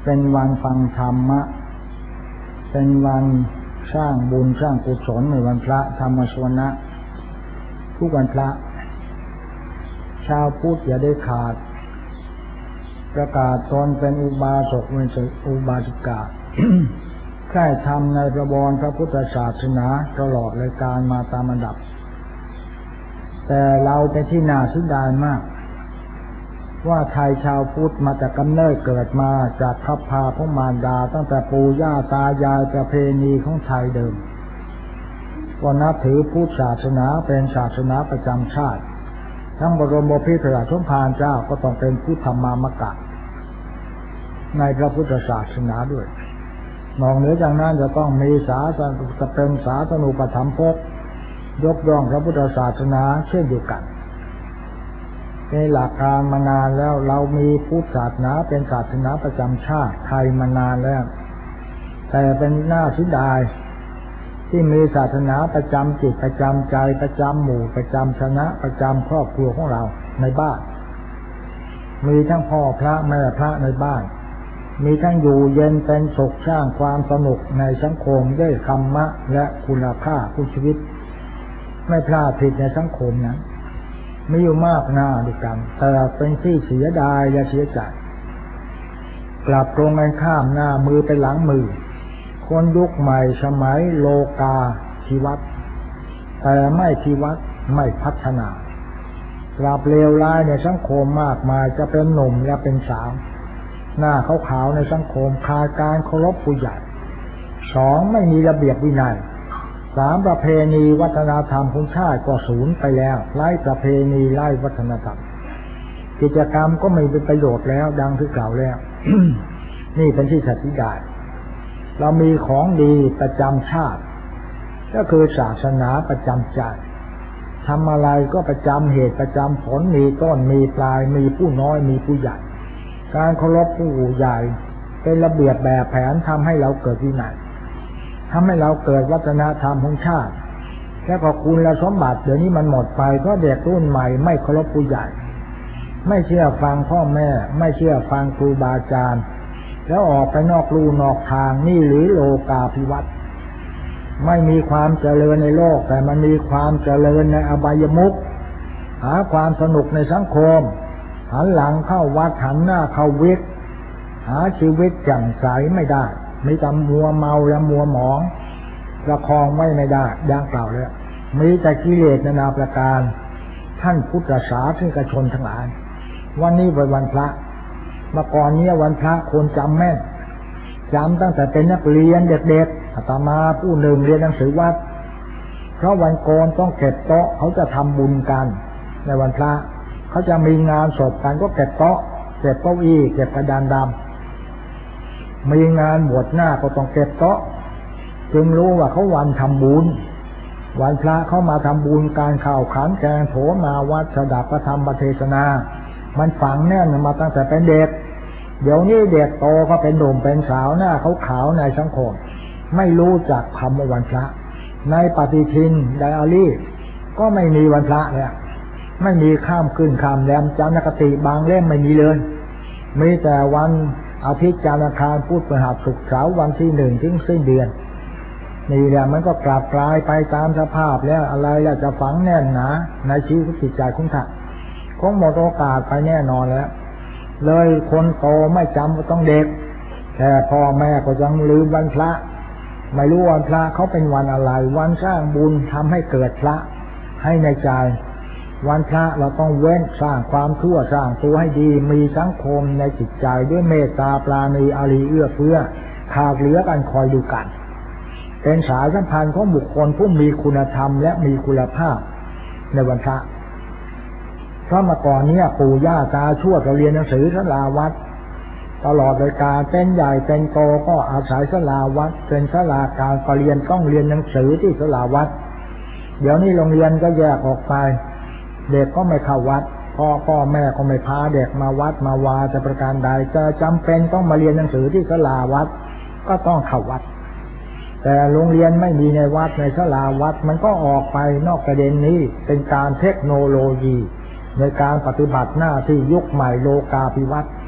เป็นวันฟังธรรมะเป็นวันสร้างบุญสร้างกุศลในวันพระธรรมสวนะทุกวันพระชาวพุทธอย่าได้ขาดประกาศตนเป็นอุบาสกเป็นอุบาสิกา ใคร่ทำในประบรพระพุทธศาสนาตลอดรายการมาตามอันดับแต่เราเป็นที่น่าเสียดายมากว่าไทยชาวพุทธมาจากกำเนิดเกิดมาจากคัพพาของมารดาตั้งแต่ปู่ย่าตายายประเพณีของไทยเดิมก็นับถือพุทธศาสนาเป็นศาสนาประจำชาติทั้งบรมบพิตรพระสมภารเจ้าก็ต้องเป็นพุทธมามกะในพระพุทธศาสนาด้วยนอกเหนือจากนั้นจะต้องมีจะเป็นศาสนูปถัมภกยกย่องพระพุทธศาสนาเช่นเดียวกันในหลักการมานานแล้วเรามีพุทธศาสนาเป็นศาสนาประจำชาติไทยมานานแล้วแต่เป็นหน้าเสียดายที่มีศาสนาประจำจิตประจำใจประจำหมู่ประจำคณะประจำครอบครัวของเราในบ้านมีทั้งพ่อพระแม่พระในบ้านมีทั้งอยู่เย็นเป็นสุขสร้างความสนุกในสังคมด้วยธรรมะและคุณค่าผู้ชีวิตไม่พลาดผิดในสังคมนั้นมีอยู่มากหน้าด้วยกันแต่เป็นที่เสียดายและเสียใจกลับตรงกันข้ามหน้ามือไปหลังมือคนยุคใหม่สมัยโลกาภิวัตน์แต่ไม่ภิวัตน์ไม่พัฒนากลับเลวร้ายในสังคมมากมายจะเป็นหนุ่มและเป็นสาวหน้าขาวๆในสังคมขาดการเคารพผู้ใหญ่สองไม่มีระเบียบวินัยสามประเพณีวัฒนธรรมของชาติก็สูญไปแล้วไร้ประเพณีไร้วัฒนธรรมกิจกรรมก็ไม่เป็นประโยชน์แล้วดังที่กล่าวแล้ว นี่เป็นที่สัตย์ได้เรามีของดีประจำชาติก็คือศาสนาประจำใจทำอะไรก็ประจำเหตุประจำผลมีต้นมีปลายมีผู้น้อยมีผู้ใหญ่การเคารพผู้ใหญ่เป็นระเบียบแบบแผนทำให้เราเกิดวินัยทำให้เราเกิดวัฒนธรรมของชาติแล้วก็คุณสมบัติเดี๋ยวนี้มันหมดไปเพราะเด็กรุ่นใหม่ไม่เคารพผู้ใหญ่ไม่เชื่อฟังพ่อแม่ไม่เชื่อฟังครูบาอาจารย์แล้วออกไปนอกลู่นอกทางนี่หรือโลกาภิวัตน์ไม่มีความเจริญในโลกแต่มันมีความเจริญในอบายมุขหาความสนุกในสังคมหันหลังเข้าวัดหันหน้าเข้าวิทย์หาชีวิตแจ่มใสไม่ได้มีแต่มัวเมาและมัวหมองประคองไว้ไม่ได้ดังกล่าวแล้วมีแต่กิเลสนานาประการท่านพุทธศาสนิกชนทั้งหลายวันนี้เป็นวันพระเมื่อก่อนนี้วันพระคนจำแม่นจำตั้งแต่เป็นนักเรียนเด็กๆอาตมาผู้หนึ่งเรียนหนังสือวัดเพราะวันโกนต้องเก็บโต๊ะเขาจะทำบุญกันในวันพระเขาจะมีงานศพกันก็เก็บโต๊ะเก็บเก้าอี้เก็บกระดานดำมีงานบวชหน้าก็ต้องเก็บโต๊ะจึงรู้ว่าเขาวันทำบุญวันพระเขามาทำบุญการข้าวขันแกงโถมาวัดสดับพระธรรมเทศนามันฝังแน่นมาตั้งแต่เป็นเด็กเดี๋ยวนี้เด็กโตก็เป็นหนุ่มเป็นสาวหน้าขาวในสังคมไม่รู้จักคำว่าวันพระในปฏิทินไดอารี่ก็ไม่มีวันพระเนี่ยไม่มีข้ามขึ้นข้ามแรมจันทร์คติบางเล่มไม่มีเลยมีแต่วันอาทิตย์จันทร์อังคารพุธพฤหัสศุกร์เสาร์วันที่1ถึงสิ้นเดือนนี่แหละมันก็กลับกลายไปตามสภาพแล้วอะไรแล้วจะฝังแน่นหนาในชีวิตจิตใจของท่านคงหมดโอกาสไปแน่นอนแล้วเลยคนโตไม่จำก็ต้องเด็กแต่พ่อแม่ก็ยังลืมวันพระไม่รู้วันพระเขาเป็นวันอะไรวันสร้างบุญทำให้เกิดพระให้ในใจวันพระเราต้องเว้นสร้างความชั่วสร้างตัวให้ดีมีสังคมในจิตใจด้วยเมตตาปราณีอารีเอื้อเฟื้อขาดเหลือกันคอยดูกันเป็นสายสัมพันธ์ของบุคคลผู้มีคุณธรรมและมีคุณภาพในวันพระเพราะเมื่อก่อนนี้ปู่ย่าตาทวดเราเรียนหนังสือศาลาวัดตลอดรายการเป็นใหญ่เป็นโตก็อาศัยศาลาวัดเป็นศาลาการประเรียนต้องเรียนหนังสือที่ศาลาวัดเดี๋ยวนี้โรงเรียนก็แยกออกไปเด็กก็ไม่เข้าวัดพ่อแม่ก็ไม่พาเด็กมาวัดมาวาจะประการใดจะจำเป็นต้องมาเรียนหนังสือที่ศาลาวัดก็ต้องเข้าวัดแต่โรงเรียนไม่มีในวัดในศาลาวัดมันก็ออกไปนอกประเด็นนี้เป็นการเทคโนโลยีในการปฏิบัติหน้าที่ยุคใหม่โลกาภิวัตน์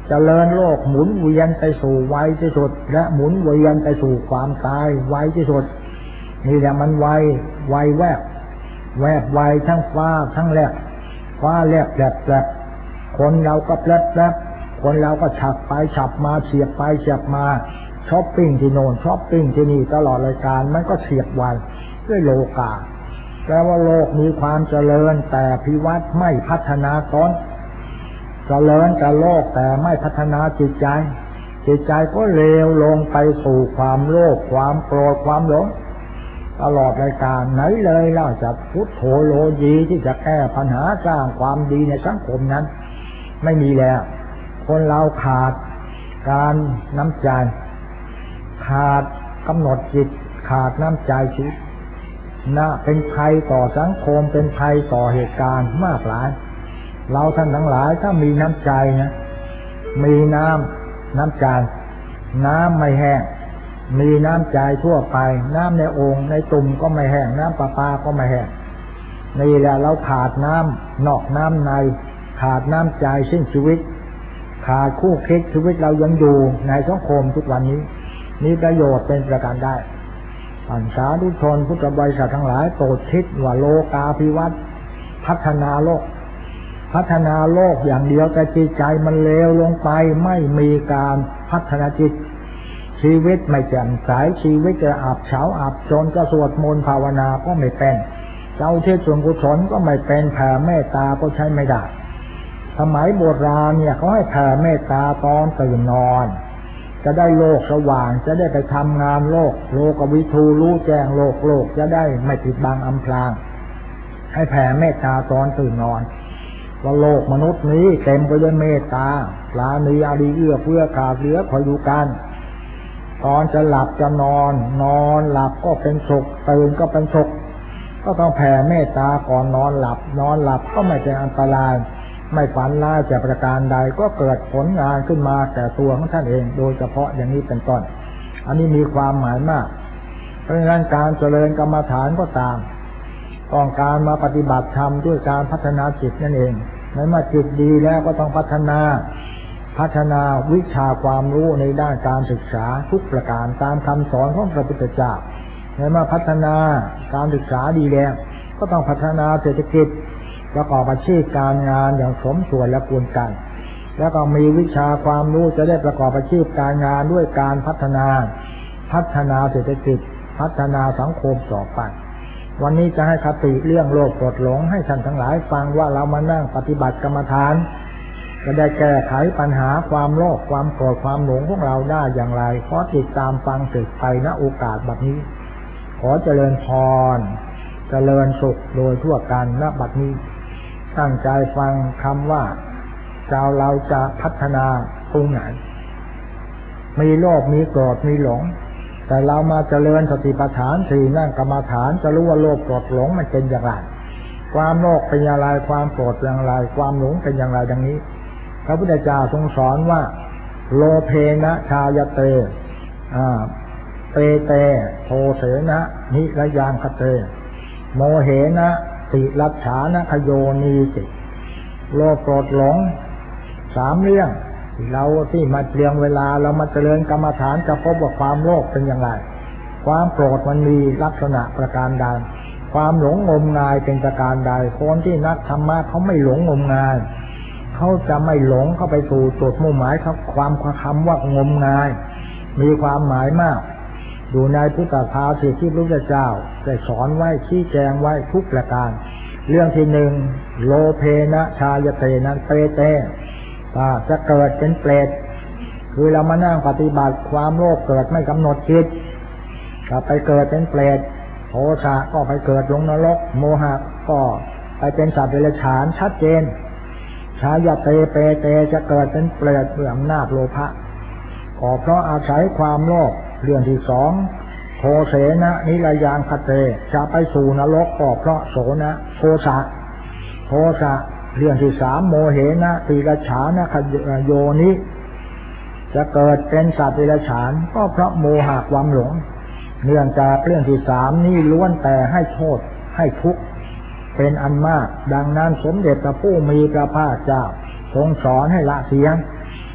เจริญโลกหมุนเวียนไปสู่ไวที่สุดและหมุนเวียนไปสู่ความตายไวที่สุดนี่แหละมันไวแวบไวทั้งฟ้าทั้งแลบฟ้าแลบคนเราก็แลบคนเราก็ฉับไปฉับมาเฉียบไปเฉียบมาช้อปปิ้งที่โน่นช้อปปิ้งที่นี่ตลอดรายการมันก็เฉียบไวด้วยโลกาแปลว่าโลกมีความเจริญแต่พิวัตรไม่พัฒนาตนเจริญแต่โลกแต่ไม่พัฒนาจิตใจก็เลวลงไปสู่ความโลภความโกรธความหลงตลอดรายการไหนเลยเล่าจากพุทโธโลยีที่จะแก้ปัญหาสร้างความดีในสังคมนั้นไม่มีแล้วคนเราขาดการน้ำใจขาดกำหนดจิตขาดน้ำใจชีวิตเป็นภัยต่อสังคมเป็นภัยต่อเหตุการณ์มากหลายเราท่านทั้งหลายถ้ามีน้ำใจนะมีน้ำใจน้ำไม่แห้งมีน้ำใจทั่วไปน้ำในโอ่งในตุ่มก็ไม่แห้งน้ำประปาก็ไม่แห้งนี่แหละเราขาดน้ำนอกน้ำในขาดน้ำใจสิ้นชีวิตขาดคู่คิดชีวิตเรายังอยู่ในสังคมทุกวันนี้มีประโยชน์เป็นประการได้อันสาธุชนพุทธบริษัททั้งหลายโปรดคิดว่าโลกาภิวัตน์พัฒนาโลกอย่างเดียวแต่จิตใจมันเลวลงไปไม่มีการพัฒนาจิตชีวิตไม่แจ่มใสชีวิตจะอับเฉาอับจนจะสวดมนต์ภาวนาก็ไม่เป็นเจ้าเทศส่วนกุศลก็ไม่เป็นแผ่เมตตาก็ใช้ไม่ได้สมัยโบราณเนี่ยเขาให้แผ่เมตตาตอนตื่นนอนจะได้โลกสว่างจะได้ไปทำงานโลกวิทูรู้แจ้งโลกจะได้ไม่ปิดบังอำพรางให้แผ่เมตตาตอนตื่นนอนว่าโลกมนุษย์นี้เต็มไปด้วยเมตตาปราณีอารีเอื้อเฟื้อขาดเหลือคอยดูกันตอนจะหลับจะนอนหลับก็เป็นสุขตื่นก็เป็นสุขก็ต้องแผ่เมตตาก่อนนอนหลับก็ไม่เป็นอันตรายไม่ฝันร้ายจากประการใดก็เกิดผลงานขึ้นมาแต่ตัวของท่านเองโดยเฉพาะอย่างนี้เป็นต้นอันนี้มีความหมายมากเพราะฉะนั้นการเจริญกรรมฐานก็ตามต้องการมาปฏิบัติธรรมด้วยการพัฒนาจิตนั่นเองเมื่อจิตดีแล้วก็ต้องพัฒนาวิชาความรู้ในด้านการศึกษาทุกประการตามคำสอนของพระพุทธเจ้าเมื่อพัฒนาการศึกษาดีแล้วก็ต้องพัฒนาเศรษฐกิจประกอบอาชีพการงานอย่างสมส่วนและควรกันแล้วก็มีวิชาความรู้จะได้ประกอบอาชีพการงานด้วยการพัฒนาเศรษฐกิจพัฒนาสังคมต่อไปวันนี้จะให้คติเรื่องโลภโกรธหลงให้ท่านทั้งหลายฟังว่าเรามานั่งปฏิบัติกรรมฐานจะได้แก้ไขปัญหาความโลภความโกรธความหลงของเราได้อย่างไรขอติดตามฟังสืบไปณโอกาสแบบนี้ขอเจริญพรเจริญสุขโดยทั่วกันณบัดนี้ตั้งใจฟังคำว่าเราจะพัฒนาตรงไหนมีโลภมีโกรธมีหลงแต่เรามาเจริญสติปัฏฐานสี่นั่งกรรมฐานจะรู้ว่าโลภโกรธหลงมันเป็นอย่างไรความโลภเป็นอย่างไรความโกรธเป็นอย่างไรความหลงเป็นอย่างไรดังนี้พระพุทธเจ้าทรงสอนว่าโลเพนะชายเตเปเตโทเสนะนิระยางคเตโมเหนะติรัจฉานะคโยนีจิโลภโกรธหลงสามเรื่องเราที่มาเตรียมเวลาเรามาเจริญกรรมฐานจะพบว่าความโลภเป็นอย่างไรความโกรธมันมีลักษณะประการใดความหลงงมงายเป็นประการใดคนที่นักธรรมะเขาไม่หลงงมงายเขาจะไม่หลงเข้าไปสู่จุดมุ่งหมายครับความคำว่างมงายมีความหมายมากอยู่ในพุทธภาษิตที่พระพุทธเจ้าได้สอนไว้ชี้แจงไว้ทุกประการเรื่องที่หนึ่งโลเพนะชายเตนั้นเปเตจะเกิดเป็นเปรตคือเรามานั่งปฏิบัติความโลภเกิดไม่กำหนดจิตก็ไปเกิดเป็นเปรตโทสะก็ไปเกิดลงนรกโมหะก็ไปเป็นสัตว์เดรัจฉานชัดเจนชายเตเปเตจะเกิดเป็นเปรตด้วยอำนาจโลภะก็เพราะอาศัยความโลภเรื่องที่สองโทเสนะนิรยางคเตจะไปสู่นรกก็เพราะโทสะเรื่องที่สามโมเหนะติรัจฉานะคโยนิจะเกิดเป็นสัตว์เดรัจฉานก็เพราะโมหะความหลงเนื่องจากเรื่องที่สามนี้ล้วนแต่ให้โทษให้ทุกข์เป็นอันมากดังนั้นสมเด็จพระผู้มีพระภาคเจ้าทรงสอนให้ละเสีย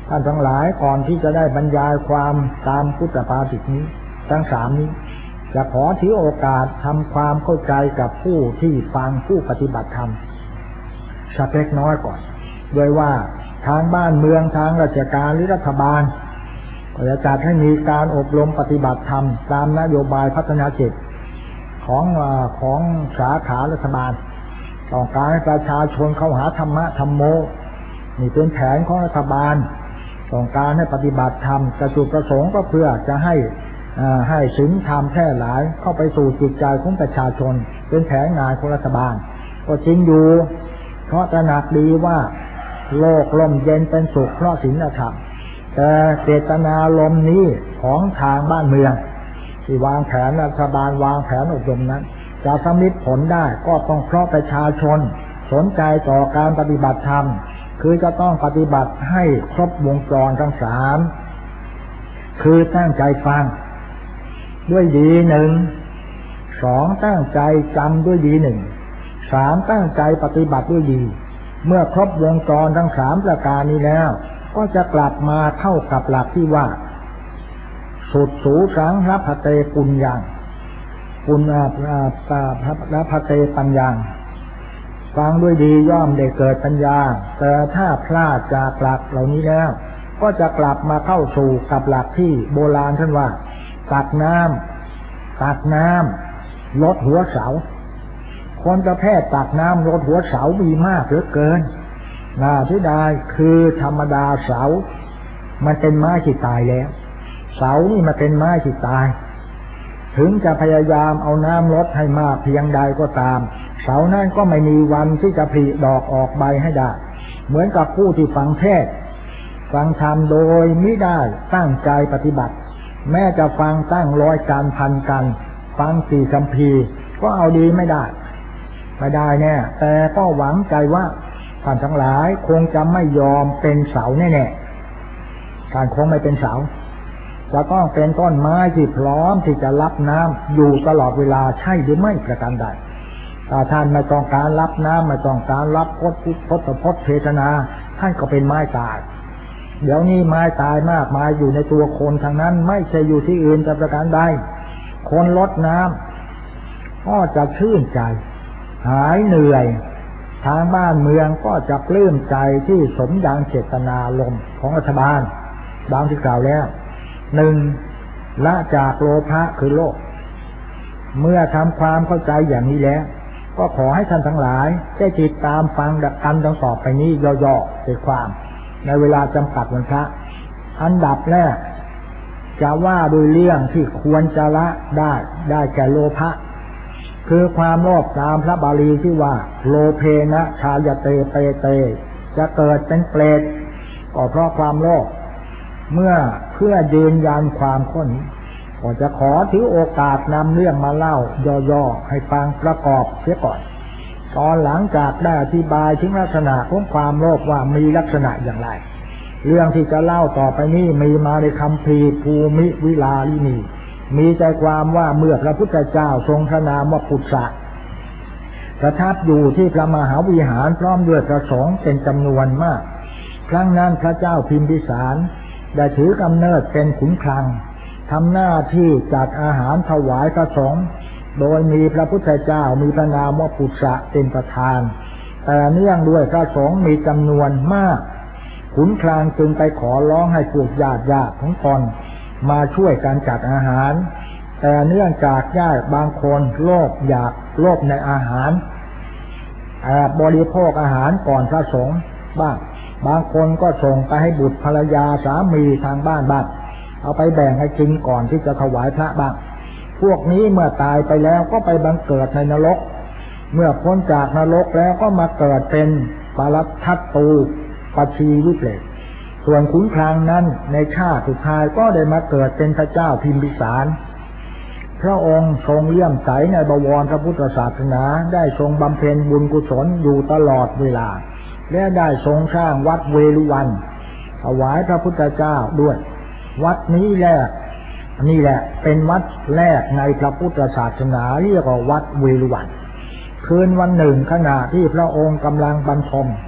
ท่านทั้งหลายก่อนที่จะได้บรรยายความตามพุทธภาษิตนี้ทั้ง3นี้จะขอถือโอกาสทำความเข้าใจกับผู้ที่ฟังผู้ปฏิบัติธรรมสักเล็กน้อยก่อนโดยว่าทางบ้านเมืองทางราชการหรือรัฐบาลก็จะจัดให้มีการอบรมปฏิบัติธรรมตามนโยบายพัฒนาจิตของสาขารัฐบาลต้องการให้ประชาชนเข้าหาธรรมะธรรมโมนี่เป็นแผนของรัฐบาลต้องการให้ปฏิบัติธรรมจุดประสงค์ก็เพื่อจะให้ศีลธรรมแพร่หลายเข้าไปสู่จิตใจของประชาชนเป็นแผนงานของรัฐบาลก็จริงอยู่เพราะตระหนักดีว่าโลกร่มเย็นเป็นสุขเพราะศีลธรรมแต่เจตนาลมนี้ของทางบ้านเมืองที่วางแผนรัฐบาลวางแผนอบรมนั้นจะสำเร็จผลได้ก็ต้องเพราะประชาชนสนใจต่อการปฏิบัติธรรมคือจะต้องปฏิบัติให้ครบวงจรทั้ง3คือตั้งใจฟังด้วยดี1 2ตั้งใจจำด้วยดี1 3ตั้งใจปฏิบัติด้วยดีเมื่อครบวงจรทั้ง3ประการนี้แล้วก็จะกลับมาเข้ากับหลักที่ว่าสุดสูสังรับพเตปุญญังปุญรับพเตปัญญังฟังด้วยดีย่อมได้เกิดปัญญาแต่ถ้าพลาดจากหลักเหล่านี้แล้วก็จะกลับมาเข้าสู่กับหลักที่โบราณท่านว่าตักน้ำลดหัวเสาคนประเภทตักน้ำลดหัวเสามีมากเหลือเกินน่าเสียดายคือธรรมดาเสามันเป็นไม้ที่ตายแล้วเสานี่มันเป็นไม้ที่ตายถึงจะพยายามเอาน้ำลดให้มากเพียงใดก็ตามเสานั้นก็ไม่มีวันที่จะผลิดอกออกใบให้ได้เหมือนกับผู้ที่ฟังเทศน์ฟังธรรมโดยไม่ได้ตั้งใจปฏิบัติแม้จะฟังตั้ง100 กันพันกันฟัง4 คัมภีร์ก็เอาดีไม่ได้แน่แต่ก็หวังใจว่าท่านทั้งหลายคงจะไม่ยอมเป็นเสาแน่ๆท่านคงไม่เป็นเสาจะต้องเป็นต้นไม้ที่พร้อมที่จะรับน้ำอยู่ตลอดเวลาใช่หรือไม่ประการใดถ้าท่านไม่ต้องการรับน้ำไม่ต้องการรับพจน์เทศนาท่านก็เป็นไม้ตายเดี๋ยวนี้ไม้ตายมากมายอยู่ในตัวคนทางนั้นไม่ใช่อยู่ที่อื่นแต่ประการใดคนลดน้ำก็จะชื่นใจหายเหนื่อยทางบ้านเมืองก็จะปลื้มใจที่สมดังเจตนารมณ์ของรัฐบาลดังที่กล่าวแล้ว1ละจากโลภะคือโลภเมื่อทำความเข้าใจอย่างนี้แล้วก็ขอให้ท่านทั้งหลายได้ติดตามฟังดักกันดังต่อไปนี้ย่อๆใจความในเวลาจำกัดวันพระอันดับแรกจะว่าโดยเรื่องที่ควรจะละได้แก่โลภะคือความโลภตามพระบาลีที่ว่าโลเพนะชายเตเปเตจะเกิดเป็นเปรตก็เพราะความโลภเมื่อเพื่อยืนยันความข้อนี้ก็จะขอถือโอกาสนำเรื่องมาเล่าย่อๆให้ฟังประกอบเสียก่อนตอนหลังจากได้อธิบายถึงลักษณะของความโลภว่ามีลักษณะอย่างไรเรื่องที่จะเล่าต่อไปนี้มีมาในคัมภีร์ภูมิวิลาลินีมีใจความว่าเมื่อพระพุทธเจ้าทรงพระนามว่าพุทธะประทับอยู่ที่พระมหาวิหารพร้อมด้วยพระสงฆ์เป็นจำนวนมากครั้งนั้นพระเจ้าพิมพิสารได้ถือกำเนิดเป็นขุนคลังทำหน้าที่จัดอาหารถวายพระสงฆ์โดยมีพระพุทธเจ้ามีพระนามว่าพุทธะเป็นประธานแต่เนื่องด้วยพระสงฆ์มีจำนวนมากขุนคลังจึงไปขอร้องให้พวกญาติของตนมาช่วยกันจัดอาหารแต่เนื่องจากญาติบางคนอยากโลภในอาหารบริโภคอาหารก่อนพระสงฆ์บ้างบางคนก็ส่งไปให้บุตรภรรยาสามีทางบ้านบ้างเอาไปแบ่งให้กินก่อนที่จะถวายพระบ้างพวกนี้เมื่อตายไปแล้วก็ไปบังเกิดในนรกเมื่อพ้นจากนรกแล้วก็มาเกิดเป็นปรัตทัตตูปชีวิเปรตส่วนขุนคลังนั้นในชาติสุดท้ายก็ได้มาเกิดเป็นพระเจ้าพิมพิสารพระองค์ทรงเลื่อมใสในบวรพระพุทธศาสนาได้ทรงบำเพ็ญบุญกุศลอยู่ตลอดเวลาและได้ทรงสร้างวัดเวฬุวันถวายพระพุทธเจ้าด้วยวัดนี้แหละเป็นวัดแรกในพระพุทธศาสนาเรียกว่าวัดเวฬุวันคืนวันหนึ่งขณะที่พระองค์กำลังบรรทม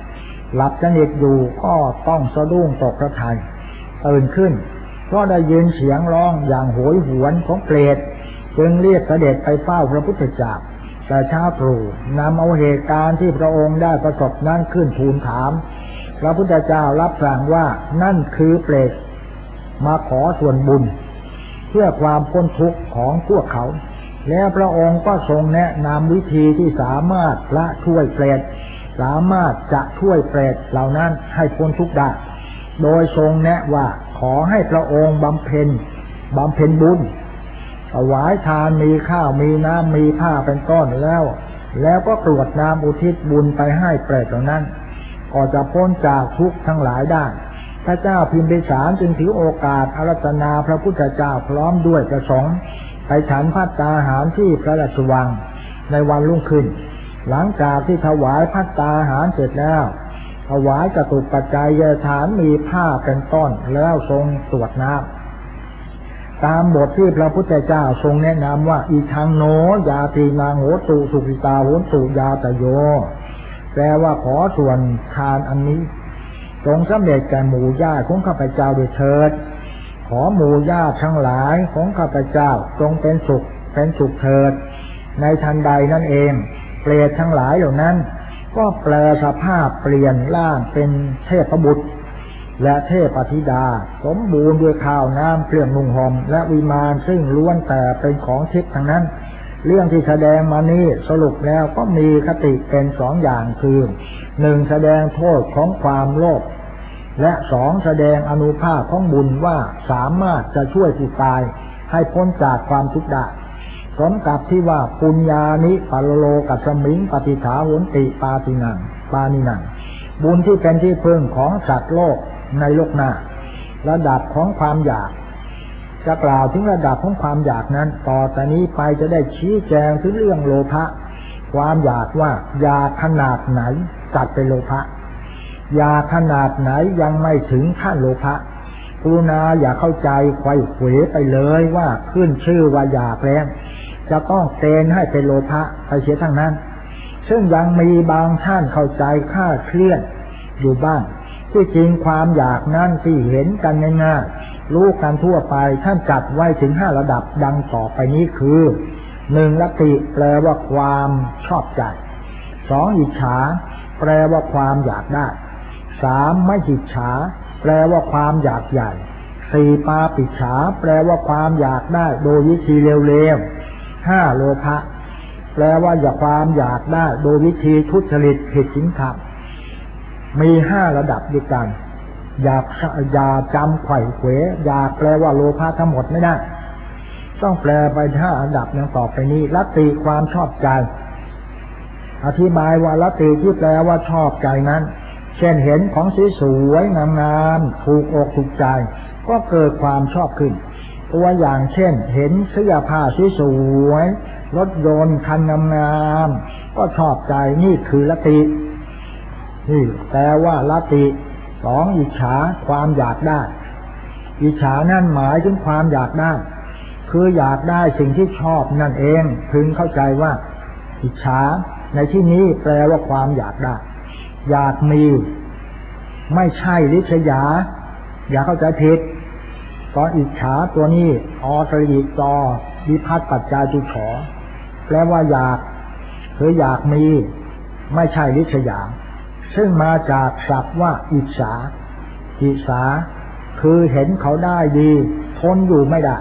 หลับสนิทอยู่ก็ต้องสะดุ้งตกกระทัยตื่นขึ้นเพราะได้ยินเสียงร้องอย่างโหยหวนของเปรตจึงเรียกเสด็จไปเฝ้าพระพุทธเจ้าแต่เช้าตรู่นำเอาเหตุการณ์ที่พระองค์ได้ประสบนั้นขึ้นทูลถามพระพุทธเจ้ารับสั่งว่านั่นคือเปรตมาขอส่วนบุญเพื่อความพ้นทุกข์ของพวกเขาแล้วพระองค์ก็ทรงแนะนำวิธีที่สามารถละช่วยเปรตสามารถจะช่วยเปรตเหล่านั้นให้พ้นทุกข์ได้โดยทรงแนะว่าขอให้พระองค์บำเพ็ญบุญถวายทานมีข้าวมีน้ำมีผ้าเป็นต้นแล้วก็กรวดน้ำอุทิศบุญไปให้เปรตเหล่านั้นก็จะพ้นจากทุกข์ทั้งหลายได้พระเจ้าพิมพิสารจึงถือโอกาสอาราธนาพระพุทธเจ้าพร้อมด้วยประสงค์ไปฉันภัตตาหารที่พระราชวังในวันรุ่งขึ้นหลังจากที่ถวายภัตตาหารเสร็จแล้วถวายจตุปัจจัยทานมีผ้าเป็นต้นแล้วทรงตรวจน้ำตามบทที่พระพุทธเจ้าทรงแนะนำว่าอีทังโนยาตีนางโหตุสุขิตาโหตุยาตโยแปลว่าขอส่วนทานอันนี้จงสำเร็จแก่หมู่ญาติของข้าพเจ้าด้วยเถิดขอหมู่ญาติทั้งหลายของข้าพเจ้าจงเป็นสุขเถิดในทันใดนั่นเองเปรตทั้งหลายเหล่านั้นก็แปลสภาพเปลี่ยนร่างเป็นเทพบุตรและเทพธิดาสมบูรณ์ด้วยข้าวน้ำเครื่องนุ่งห่มและวิมานซึ่งล้วนแต่เป็นของทิพย์ทั้งนั้นเรื่องที่แสดงมานี้สรุปแล้วก็มีคติเป็นสองอย่างคือหนึ่งแสดงโทษของความโลภและสองแสดงอนุภาพของบุญว่าสามารถจะช่วยผู้ตายให้พ้นจากความทุกข์ได้สมกับที่ว่าปุญญานิปัลโลกัสสมิงปฏิฐาโหนติปานินังบุญที่เป็นที่พึ่งของสัตว์โลกในโลกหน้าระดับของความอยากจะกล่าวถึงระดับของความอยากนั้นต่อแต่นี้ไปจะได้ชี้แจงถึงเรื่องโลภะความอยากว่าอยากขนาดไหนจัดเป็นโลภะอยากขนาดไหนยังไม่ถึงขั้นโลภะกรุณาอย่าเข้าใจไขว้เขวไปเลยว่าขึ้นชื่อว่าอยากแล้วจะต้องเกณฑ์ให้เป็นโลภะไปเสียทั้งนั้นซึ่งยังมีบางท่านเข้าใจคลาดเคลื่อนอยู่บ้างที่จริงความอยากนั้นที่เห็นกันง่ายๆรู้กันทั่วไปท่านจัดไว้ถึง5ระดับดังต่อไปนี้คือ1ลัทธิแปลว่าความชอบใจ2อิจฉาแปลว่าความอยากได้3ไม่อิจฉาแปลว่าความอยากใหญ่4ปาปิจฉาแปลว่าความอยากได้โดยวิธีเร็วๆ5โลภะแปลว่าความอยากได้โดยวิธีทุจริตผิดศีลธรรมมี5ระดับด้วยกันอย่าจำไขว่เขวอยากแปลว่าโลภะทั้งหมดไม่ได้ต้องแปลไป5ระดับอย่างต่อไปนี้ลัทธิความชอบใจอธิบายว่าลัทธิที่แปลว่าชอบใจนั้นเช่นเห็นของสวยๆงามๆถูกอกถูกใจก็เกิดความชอบขึ้นตัวอย่างเช่นเห็นเสื้อผ้าสวยๆรถยนต์คันงามๆก็ชอบใจนี่คือลัทธินี่แปลว่าลัทธิ2อิจฉาความอยากได้อิจฉานั่นหมายถึงความอยากได้คืออยากได้สิ่งที่ชอบนั่นเองพึงเข้าใจว่าอิจฉาในที่นี้แปลว่าความอยากได้อยากมีไม่ใช่ริษยาอย่าเข้าใจผิดตอนอิจฉาตัวนี้อตรีจอวิภัตปัจจาจุฉอแปลว่าอยากคืออยากมีไม่ใช่ริษยาซึ่งมาจากศัพท์ว่าอิจฉาคือเห็นเขาได้ดีทนอยู่ไม่ได้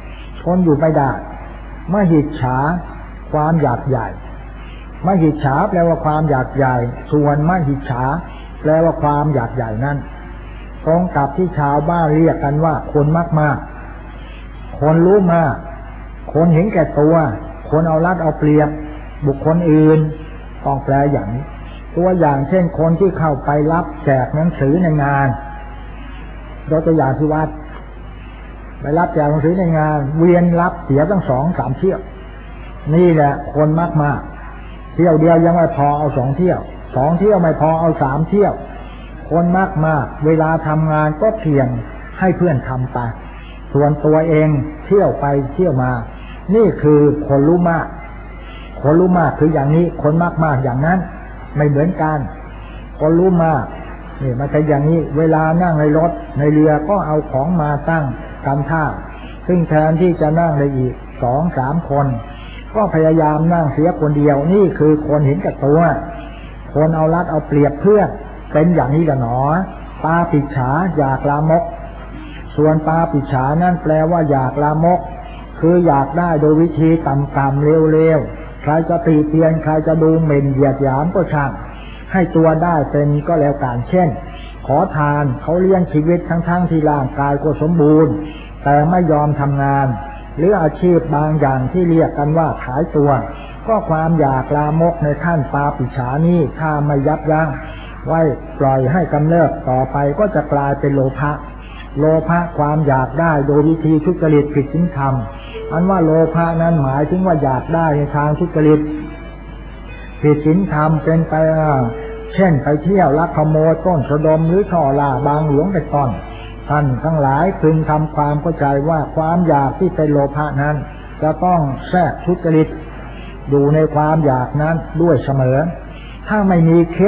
มหิจฉาความอยากใหญ่มหิจฉาแปลว่าความอยากใหญ่ส่วนมหิจฉาแปลว่าความอยากใหญ่นั้นตรงกับที่ชาวบ้านเรียกกันว่าคนมากคนรู้มากคนเห็นแก่ตัวคนเอารัดเอาเปรียบบุคคลอื่นต้องแปลอย่างนี้ตัวอย่างเช่นคนที่เข้าไปรับแจกหนังสือในงานยกตัวอย่างที่วัดไปรับแจกหนังสือในงานเวียนรับเสียตั้ง 2-3 เที่ยวนี่แหละคนมากเที่ยวเดียวยังไม่พอเอา2 เที่ยว2 เที่ยวไม่พอเอา3 เที่ยวคนมากเวลาทำงานก็เพียงให้เพื่อนทำไปส่วนตัวเองเที่ยวไปเที่ยวมานี่คือคนรู้มากคืออย่างนี้คนมากอย่างนั้นไม่เหมือนกันคนรู้มากนี่มันเป็นอย่างนี้เวลานั่งในรถในเรือก็เอาของมาตั้งกันท่าซึ่งแทนที่จะนั่งได้อีก2-3 คนก็พยายามนั่งเสียคนเดียวนี่คือคนเห็นแก่ตัวคนเอารัดเอาเปรียบเพื่อนเป็นอย่างนี้กันหนอปาปิจฉาอยากลามกส่วนปาปิจฉานั่นแปลว่าอยากลามกคืออยากได้โดยวิธีต่ำๆเร็วๆใครจะตีเตียนใครจะดูหมิ่นเหยียดหยามก็ช่างให้ตัวได้เป็นก็แล้วกันเช่นขอทานเขาเลี้ยงชีวิตทั้งที่ร่างกายก็สมบูรณ์แต่ไม่ยอมทำงานหรืออาชีพบางอย่างที่เรียกกันว่าขายตัวก็ความอยากลามกในขั้นปาปิจฉานี้ถ้าไม่ยับยั้งไว้ปล่อยให้กำเริบต่อไปก็จะกลายเป็นโลภะความอยากได้โดยวิธีทุจริตผิดศีลธรรมอันว่าโลภะนั้นหมายถึงว่าอยากได้ในทางทุจริตผิดศีลธรรมเป็นไปเช่นไปเที่ยวลักขโมยต้นสะดมหรือช่อล่าบางหลวงเป็นต้นท่านทั้งหลายพึงทำความเข้าใจว่าความอยากที่เป็นโลภะนั้นจะต้องแทรกทุจริตอยู่ในความอยากนั้นด้วยเสมอถ้าไม่มีคิด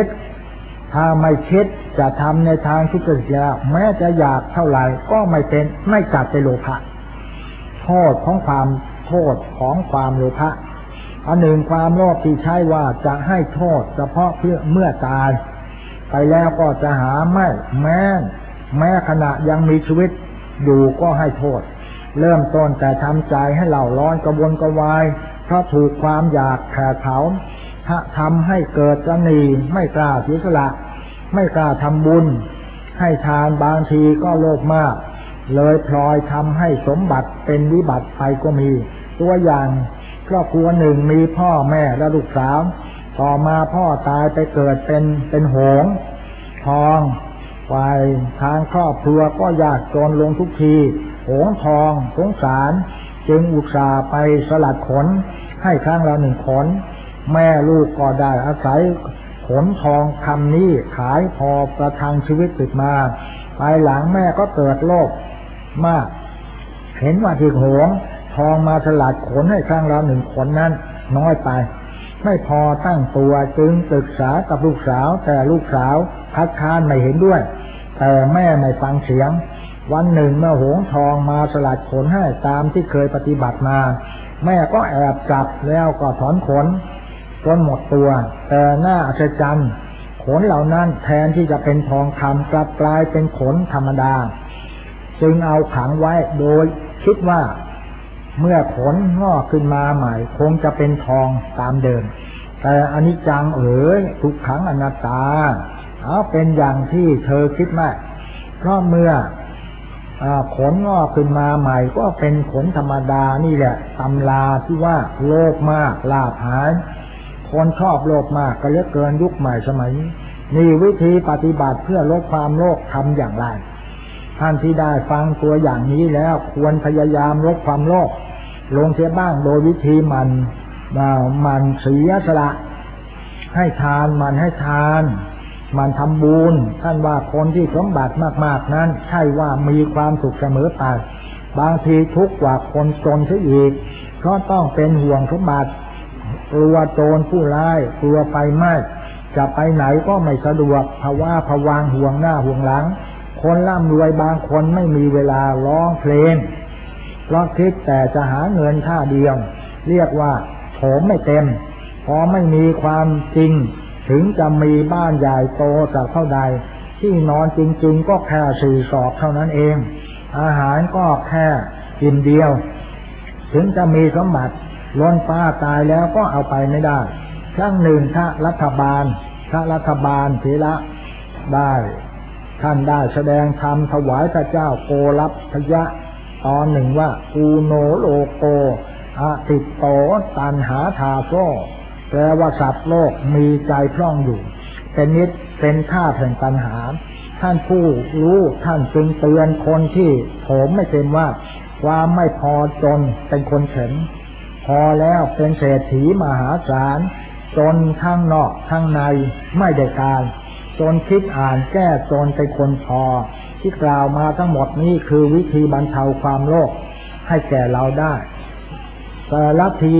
จะทำในทางทุจริตแล้วแม้จะอยากเท่าไหร่ก็ไม่จัดเป็นโลภะโทษของความโลภะอันหนึ่งความโลภที่ใช้ว่าจะให้โทษเฉพาะเมื่อตายไปแล้วก็จะหาไม่แม้ขณะยังมีชีวิตอยู่ก็ให้โทษเริ่มต้นแต่ทำใจให้เล่าร้อนกระวนกระวายเพราะถูกความอยากแผดเผาทำให้เกิดตนีไม่กล้าเสียสละไม่กล้าทำบุญให้ทานบางทีก็โลภมากเลยพลอยทำให้สมบัติเป็นวิบัติไปก็มีตัวอย่างครอบครัวหนึ่งมีพ่อแม่และลูกสาวต่อมาพ่อตายไปเกิดเป็นหงส์ทองฝ่ายทางครอบครัวก็ยากจนลงทุกทีหงส์ทองสงสารจึงอุตส่าห์ไปสลัดขนให้ครั้งละ1 ขนแม่ลูกก็ได้อาศัยขนทองคำนี้ขายพอประทังชีวิตติดมาภายหลังแม่ก็เกิดโลภมากเห็นว่าที่หงส์ทองมาสลัดขนให้ครั้งละ1 ขนนั้นน้อยไปไม่พอตั้งตัวจึงปรึกษากับลูกสาวแต่ลูกสาวคัดค้านไม่เห็นด้วยแต่แม่ไม่ฟังเสียงวันหนึ่งเมื่อหงส์ทองมาสลัดขนให้ตามที่เคยปฏิบัติมาแม่ก็แอบจับแล้วก็ถอนขนจนหมดตัวแต่น่าอัศจรรย์ขนเหล่านั้นแทนที่จะเป็นทองคำกลับกลายเป็นขนธรรมดาจึงเอาขังไว้โดยคิดว่าเมื่อขนงอกขึ้นมาใหม่คงจะเป็นทองตามเดิมแต่อนิจจังทุกขังอนัตตาเป็นอย่างที่เธอคิดไม่เพราะเมื่อขนงอกขึ้นมาใหม่ก็เป็นขนธรรมดานี่แหละตำราที่ว่าโลภมากลาภหายคนชอบโลภมากก็เหลือเกินยุคใหม่สมัยนี้นี่วิธีปฏิบัติเพื่อลดความโลภทำอย่างไรท่านที่ได้ฟังตัวอย่างนี้แล้วควรพยายามลดความโลภลงเสียบ้างโดยวิธีมันเสียสละให้ทานมันทำบุญท่านว่าคนที่สมบัติมากๆนั้นใช่ว่ามีความสุขเสมอไปบางทีทุกข์กว่าคนจนเสียอีกเพราะต้องเป็นห่วงสมบัติกลัวโจรผู้ร้ายกลัวไฟไหม้จะไปไหนก็ไม่สะดวกภาวะผวาห่วงหน้าห่วงหลังคนร่ำรวยบางคนไม่มีเวลาร้องเพลงเพราะคิดแต่จะหาเงินท่าเดียวเรียกว่าโถมไม่เต็มพอไม่มีความจริงถึงจะมีบ้านใหญ่โตสักเท่าใดที่นอนจริงๆก็แค่4 ศอกเท่านั้นเองอาหารก็แค่กินเดียวถึงจะมีสมบัติล้นฟ้าตายแล้วก็เอาไปไม่ได้ครั้งหนึ่งถ้ารัฐบาลเถระได้ท่านได้แสดงธรรมถวายพระเจ้าโกลัพพยะตอนหนึ่งว่าอูโนโลโกอาติโตตันหาทาโซแปลว่าสัตว์โลกมีใจพร่องอยู่เป็นนิดเป็นท่าแห่งตัณหาท่านผู้รู้ท่านจึงเตือนคนที่โถมไม่เต็มว่าความไม่พอจนเป็นคนเข็นพอแล้วเป็นเศรษฐีมหาศาลจนทั้งนอกทั้งในไม่ได้การจนคิดอ่านแก้จนเป็นคนพอที่กล่าวมาทั้งหมดนี้คือวิธีบรรเทาความโลภให้แก่เราได้แต่ละที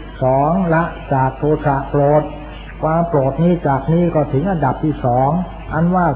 2ละจากโทสะโกรธความโกรธนี้จากนี้ก็ถึงอันดับที่2อันว่า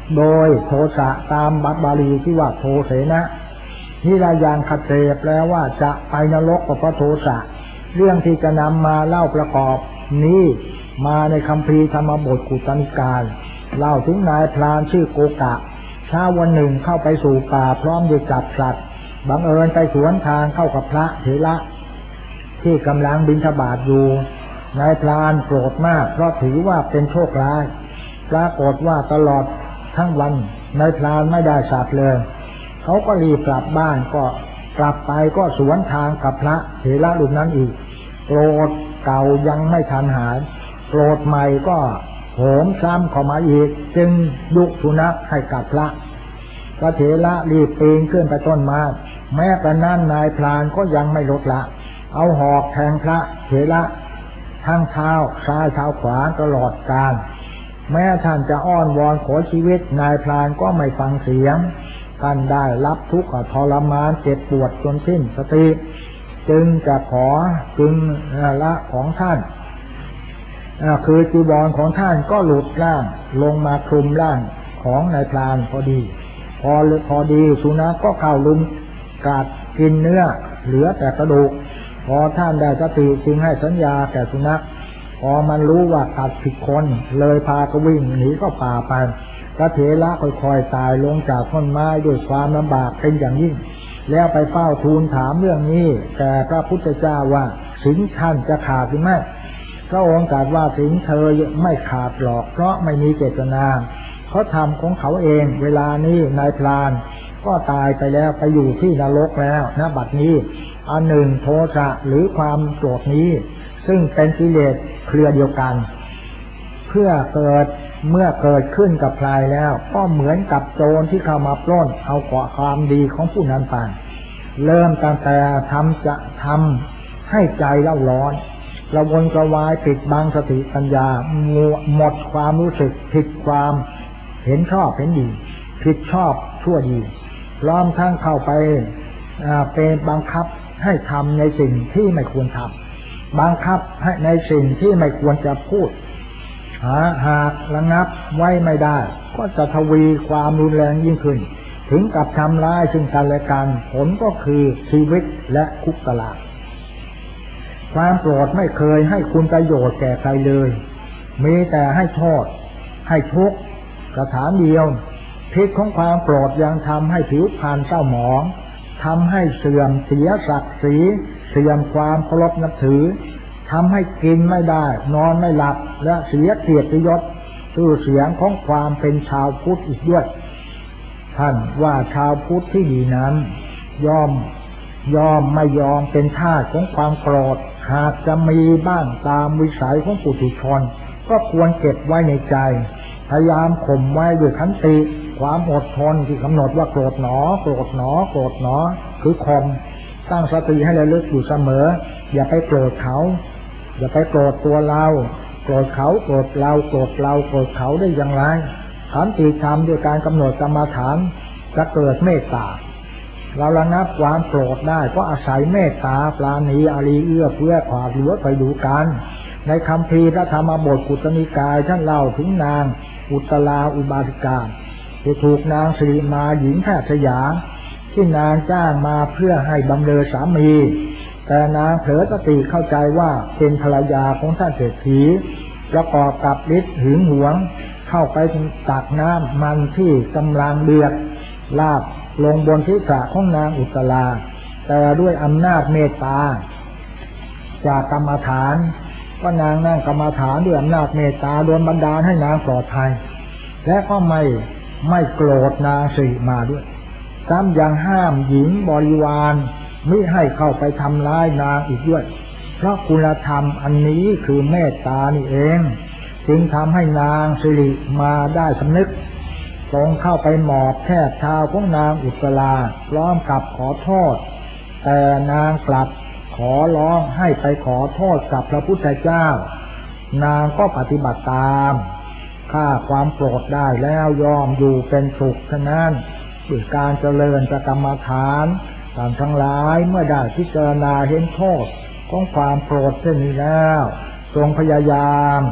โดยโทสะตามบาลีที่ว่าโทเสนะนิรายังคเตแปลว่าจะไปนรกก็เพราะโทสะเรื่องที่จะนำมาเล่าประกอบนี้มาในคัมภีร์ธรรมบทกุตนิกายเล่าถึงนายพรานชื่อโกกะเช้าวันหนึ่งเข้าไปสู่ป่าพร้อมด้วยจับสัตว์บังเอิญไปสวนทางเข้ากับพระเถระที่กำลังบิณฑบาตอยู่นายพรานโกรธมากเพราะถือว่าเป็นโชคร้ายปรากฏว่าตลอดทั้งวันนายพรานไม่ได้สัตว์เลยเขาก็รีบกลับบ้านก็กลับไปก็สวนทางกับพระเถระรูปนั้นอีกโกรธเก่ายังไม่ทันหายโกรธใหม่ก็โหมซ้ำเข้ามาอีกจึงยุสุนัขให้กับพระเถระรีบปีนขึ้นไปต้นไม้แม้แต่นั้นนายพรานก็ยังไม่ลดละเอาหอกแทงพระเถระทั้งเท้าซ้ายเท้าขวาตลอดกาลแม้ท่านจะอ้อนวอนขอชีวิตนายพรานก็ไม่ฟังเสียงท่านได้รับทุกข์ทรมานเจ็บปวดจนสิ้นสติจึงจะขอจึงละของท่านคือจีวรของท่านก็หลุดร่างลงมาคลุมร่างของนายพรานพอดีสุนัขก็เข้าลุมกัดกินเนื้อเหลือแต่กระดูกพอท่านได้สติจึงให้สัญญาแก่สุนัขพอมันรู้ว่ากัดผิดคนเลยพาก็วิ่งหนีเข้าป่าไปพระเถระค่อยๆตายลงจากต้นไม้ด้วยความลำบากเป็นอย่างยิ่งแล้วไปเฝ้าทูลถามเรื่องนี้แก่พระพุทธเจ้าว่าศีลท่านจะขาดหรือไม่พระองค์ตรัสว่าศีลเธอไม่ขาดหรอกเพราะไม่มีเจตนาเขาทำของเขาเองเวลานี้นายพรานก็ตายไปแล้วไปอยู่ที่นรกแล้วณบัดนี้อันหนึ่งโทสะหรือความโกรธนี้ซึ่งเป็นกิเลสเครือเดียวกันเมื่อเกิดขึ้นกับใครแล้วก็เหมือนกับโจรที่เข้ามาปล้นเอาเกาะความดีของผู้นั้นไปเริ่มตั้งแต่ทำให้ใจเล่าร้อนระวนกระวายปิดบังสติปัญญาหมดความรู้สึกผิดความเห็นชอบเห็นดีผิดชอบชั่วดีล้อมทั้งเข้าไปเป็นบังคับให้ทำในสิ่งที่ไม่ควรทำบังคับให้ในสิ่งที่ไม่ควรจะพูดหากระงับไว้ไม่ได้ก็จะทวีความรุนแรงยิ่งขึ้นถึงกับทำร้ายซึ่งกันและกันผลก็คือชีวิตและคุกตารางความโกรธไม่เคยให้คุณประโยชน์แก่ใครเลยมีแต่ให้โทษให้ทุกข์สถานเดียวพิษของความโกรธยังทำให้ผิวพรรณเศร้าหมองทำให้เสื่อมเสียศักดิ์ศรีเสื่อมความเคารพนับถือทำให้กินไม่ได้นอนไม่หลับและเสียเกียรติยศชื่อเสียงของความเป็นชาวพุทธอีกด้วยท่านว่าชาวพุทธที่ดีนั้นยอมไม่ยอมเป็นทาสของความโกรธหากจะมีบ้างตามวิสัยของปุถุชนก็ควรเก็บไว้ในใจพยายามข่มไว้ด้วยขันติความอดทนที่กำหนดว่าโกรธหนอโกรธหนอโกรธหนอคือข่มตั้งสติให้ระลึกอยู่เสมออย่าไปโกรธเขาอย่าไปโกรธตัวเราโกรธเขาโกรธเราโกรธเราโกรธเขาได้อย่างไรขันติธรรมด้วยการกำหนดกรรมฐานจะเกิดเมตตาเราระงับความโกรธได้ก็อาศัยเมตตาปราณีอารีเอื้อเฟื้อขวาดเหลือไปดูกันในคัมภีร์พระธรรมบทกุตนิกายท่านเล่าถึงนางอุตราอุบาสิกาที่ถูกนางสิริมาหญิงแพทย์สยามที่นางจ้างมาเพื่อให้บำเรอสามีแต่นางเผลอสติเข้าใจว่าเป็นภรรยาของท่านเศรษฐีประกอบกับฤทธิ์หึงหวงเข้าไปตักน้ำมันที่กำลังเดือดลาดลงบนศีรษะของนางอุตราแต่ด้วยอำนาจเมตตาจากกรรมฐานก็นางนั่งกรรมฐานด้วยอำนาจเมตตาโดนบันดาลให้นางปลอดภัยและก็ไม่โกรธนางสิริมาด้วยซ้ำยังห้ามหญิงบริวารมิให้เข้าไปทำร้ายนางอีกด้วยเพราะคุณธรรมอันนี้คือเมตตานี่เองจึงทำให้นางสิริมาได้สำนึกตรงเข้าไปหมอบแทบเท้าของนางอุตราพร้อมกับขอโทษแต่นางกลับขอร้องให้ไปขอโทษกับพระพุทธเจ้านางก็ปฏิบัติตามฆ่าความโกรธได้แล้วยอมอยู่เป็นสุขฉะนั้นด้วยการเจริญกรรมฐานท่านทั้งหลายเมื่อได้พิจารณาเห็นโทษของความโกรธเช่นนี้แล้วจงพยายาม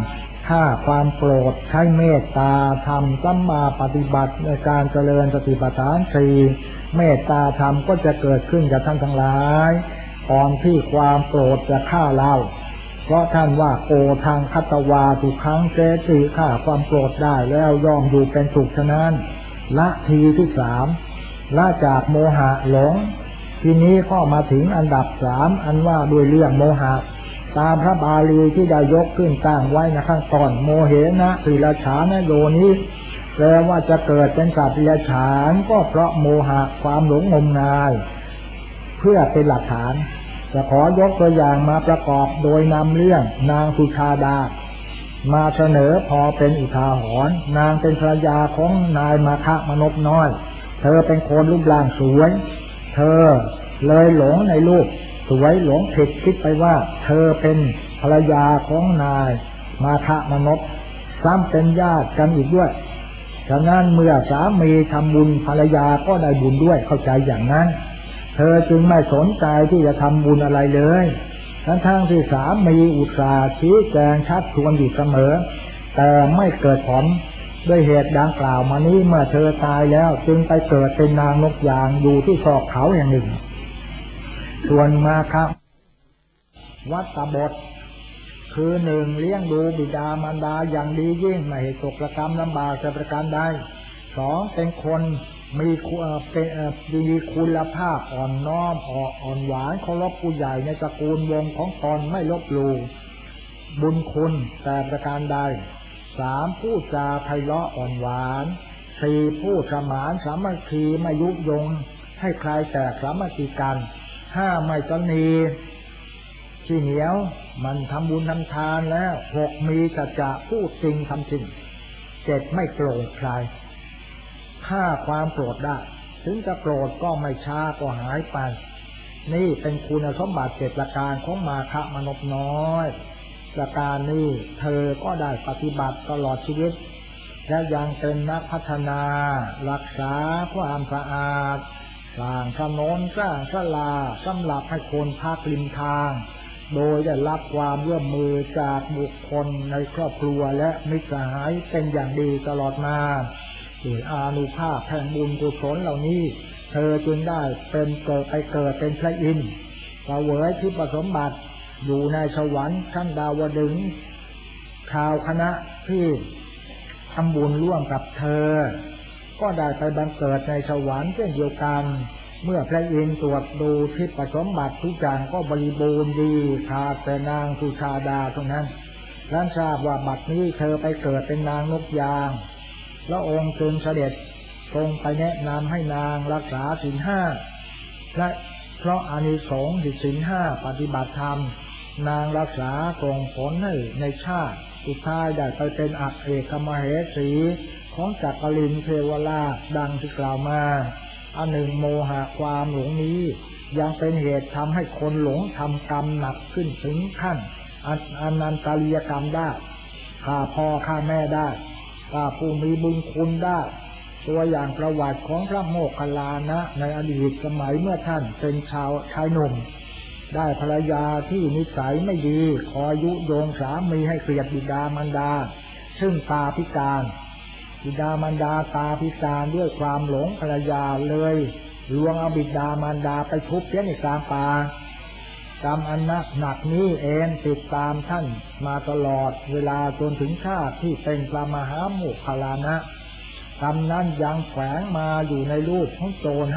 ถ้าความโกรธใช้เมตตาธรรมสัมมาปฏิบัติในการเจริญสติปัฏฐานสี่เมตตาธรรมก็จะเกิดขึ้นกับท่านทั้งหลายก่อนที่ความโกรธจะฆ่าเราเพราะท่านว่าโกทางคัตวาทุกครั้งเจติฆ่าความโกรธได้แล้วย่อมอยู่เป็นสุขฉะนั้นละทีที่สามละจากโมหะหลงทีนี้ก็มาถึงอันดับสามอันว่าด้วยเรื่องโมหะตามพระบาลีที่ได้ยกขึ้นตั้งไว้ในข้างต้นโมเหนะปิลฉานโยนิแปลว่าจะเกิดเป็นสัตว์ปิลฉานก็เพราะโมหะความหลงงมงายเพื่อเป็นหลักฐานจะขอยกตัวอย่างมาประกอบโดยนำเรื่องนางสุชาดามาเสนอพอเป็นอุทาหรณ์นางเป็นภรรยาของนายมาคะมนพน้อยเธอเป็นคนรูปร่างสวยเธอเลยหลงในรูปสวยหลงผิดคิดไปว่าเธอเป็นภรรยาของนายมาคะมนพซ้ำเป็นญาติกันอีกด้วยฉะนั้นเมื่อสามีทำบุญภรรยาก็ได้บุญด้วยเข้าใจอย่างนั้นเธอจึงไม่สนใจที่จะทำบุญอะไรเลยทั้งที่สามีอุตส่าห์ชี้แจงชักชวนอยู่เสมอแต่ไม่เกิดผลด้วยเหตุดังกล่าวมานี้เมื่อเธอตายแล้วจึงไปเกิดเป็นนางนกยางอยู่ที่ซอกเขาแห่งหนึ่งส่วนมาคะวัตบทคือหนึ่งเลี้ยงดูบิดามารดาอย่างดียิ่งไม่ให้ตกระกำลำบากจะประการใดสองเป็นคนมีคุณภาพอ่อนน้อมอ่อนหวานเคารพผู้ใหญ่ในตระกูลวงของตนไม่ลบหลู่บุญคุณแต่ประการใดสามพูดจาไพเราะอ่อนหวานสี่พูดสมานสามัคคีไม่ยุยงให้ใครแตกสามัคคีกันห้าไม่ตนีขี้เหนียวมันทำบุญทำทานแล้วหกมีสัจจะพูดจริงทำจริงเจ็ดไม่โกรธใครฆ่าความโกรธได้ถึงจะโกรธก็ไม่ช้าก็หายไปนี่เป็นคุณสมบัติเจ็ดประการของมาคะมนพน้อยประการนี้เธอก็ได้ปฏิบัติตลอดชีวิตและยังเป็นนักพัฒนารักษาความสะอาดสร้างถนนสร้างศาลาสำหรับให้คนพักริมทางโดยได้รับความร่วมมือจากบุคคลในครอบครัวและมิตรสหายเป็นอย่างดีตลอดมาด้วยอานุภาพแห่งบุญกุศลเหล่านี้เธอจึงได้เป็นเกิดเป็นพระอินทร์เสวยทิพย์สมบัติอยู่ในสวรรค์ชั้นดาวดึงส์ข่าวคณะที่ทำบุญร่วมกับเธอก็ได้ไปบังเกิดในสวรรค์เช่นเดียวกันเมื่อพระอินทร์ตรวจดูทิพย์สมบัติทุกอย่างก็บริบูรณ์ดีขาดแต่นางสุชาดาเท่านั้นและทราบว่าบัดนี้เธอไปเกิดเป็นนางนกยางพระองค์จึงเสด็จทรงไปแนะนำให้นางรักษาศีลห้าและเพราะอานิสงส์ศีลห้าปฏิบัติธรรมนางรักษาส่งผลให้ในชาติสุดท้ายได้ไปเป็นอัครเอกมเหสีของจักรินทร์เทวราชดังที่กล่าวมาอันหนึ่งโมหะความหลงนี้ยังเป็นเหตุทำให้คนหลงทำกรรมหนักขึ้นถึงขั้นอนันตริยกรรมได้ฆ่าพ่อฆ่าแม่ได้ฆ่าผู้มีบุญคุณได้ตัวอย่างประวัติของพระโมคคัลลานะในอดีตสมัยเมื่อท่านเป็นชายหนุ่มได้ภรรยาที่นิสัยไม่ดีคอยยุยงสามีให้เกลียดบิดามารดาซึ่งตาพิการบิดามารดาตาพิการด้วยความหลงภรรยาเลยลวงเอาบิดามารดาไปทุบเสียในกลางป่ากรรมอันหนักนี้เองติดตามท่านมาตลอดเวลาจนถึงชาติที่เป็นพระมหาโมคคัลลานะกรรมนั้นยังแฝงมาอยู่ในรูปของโจร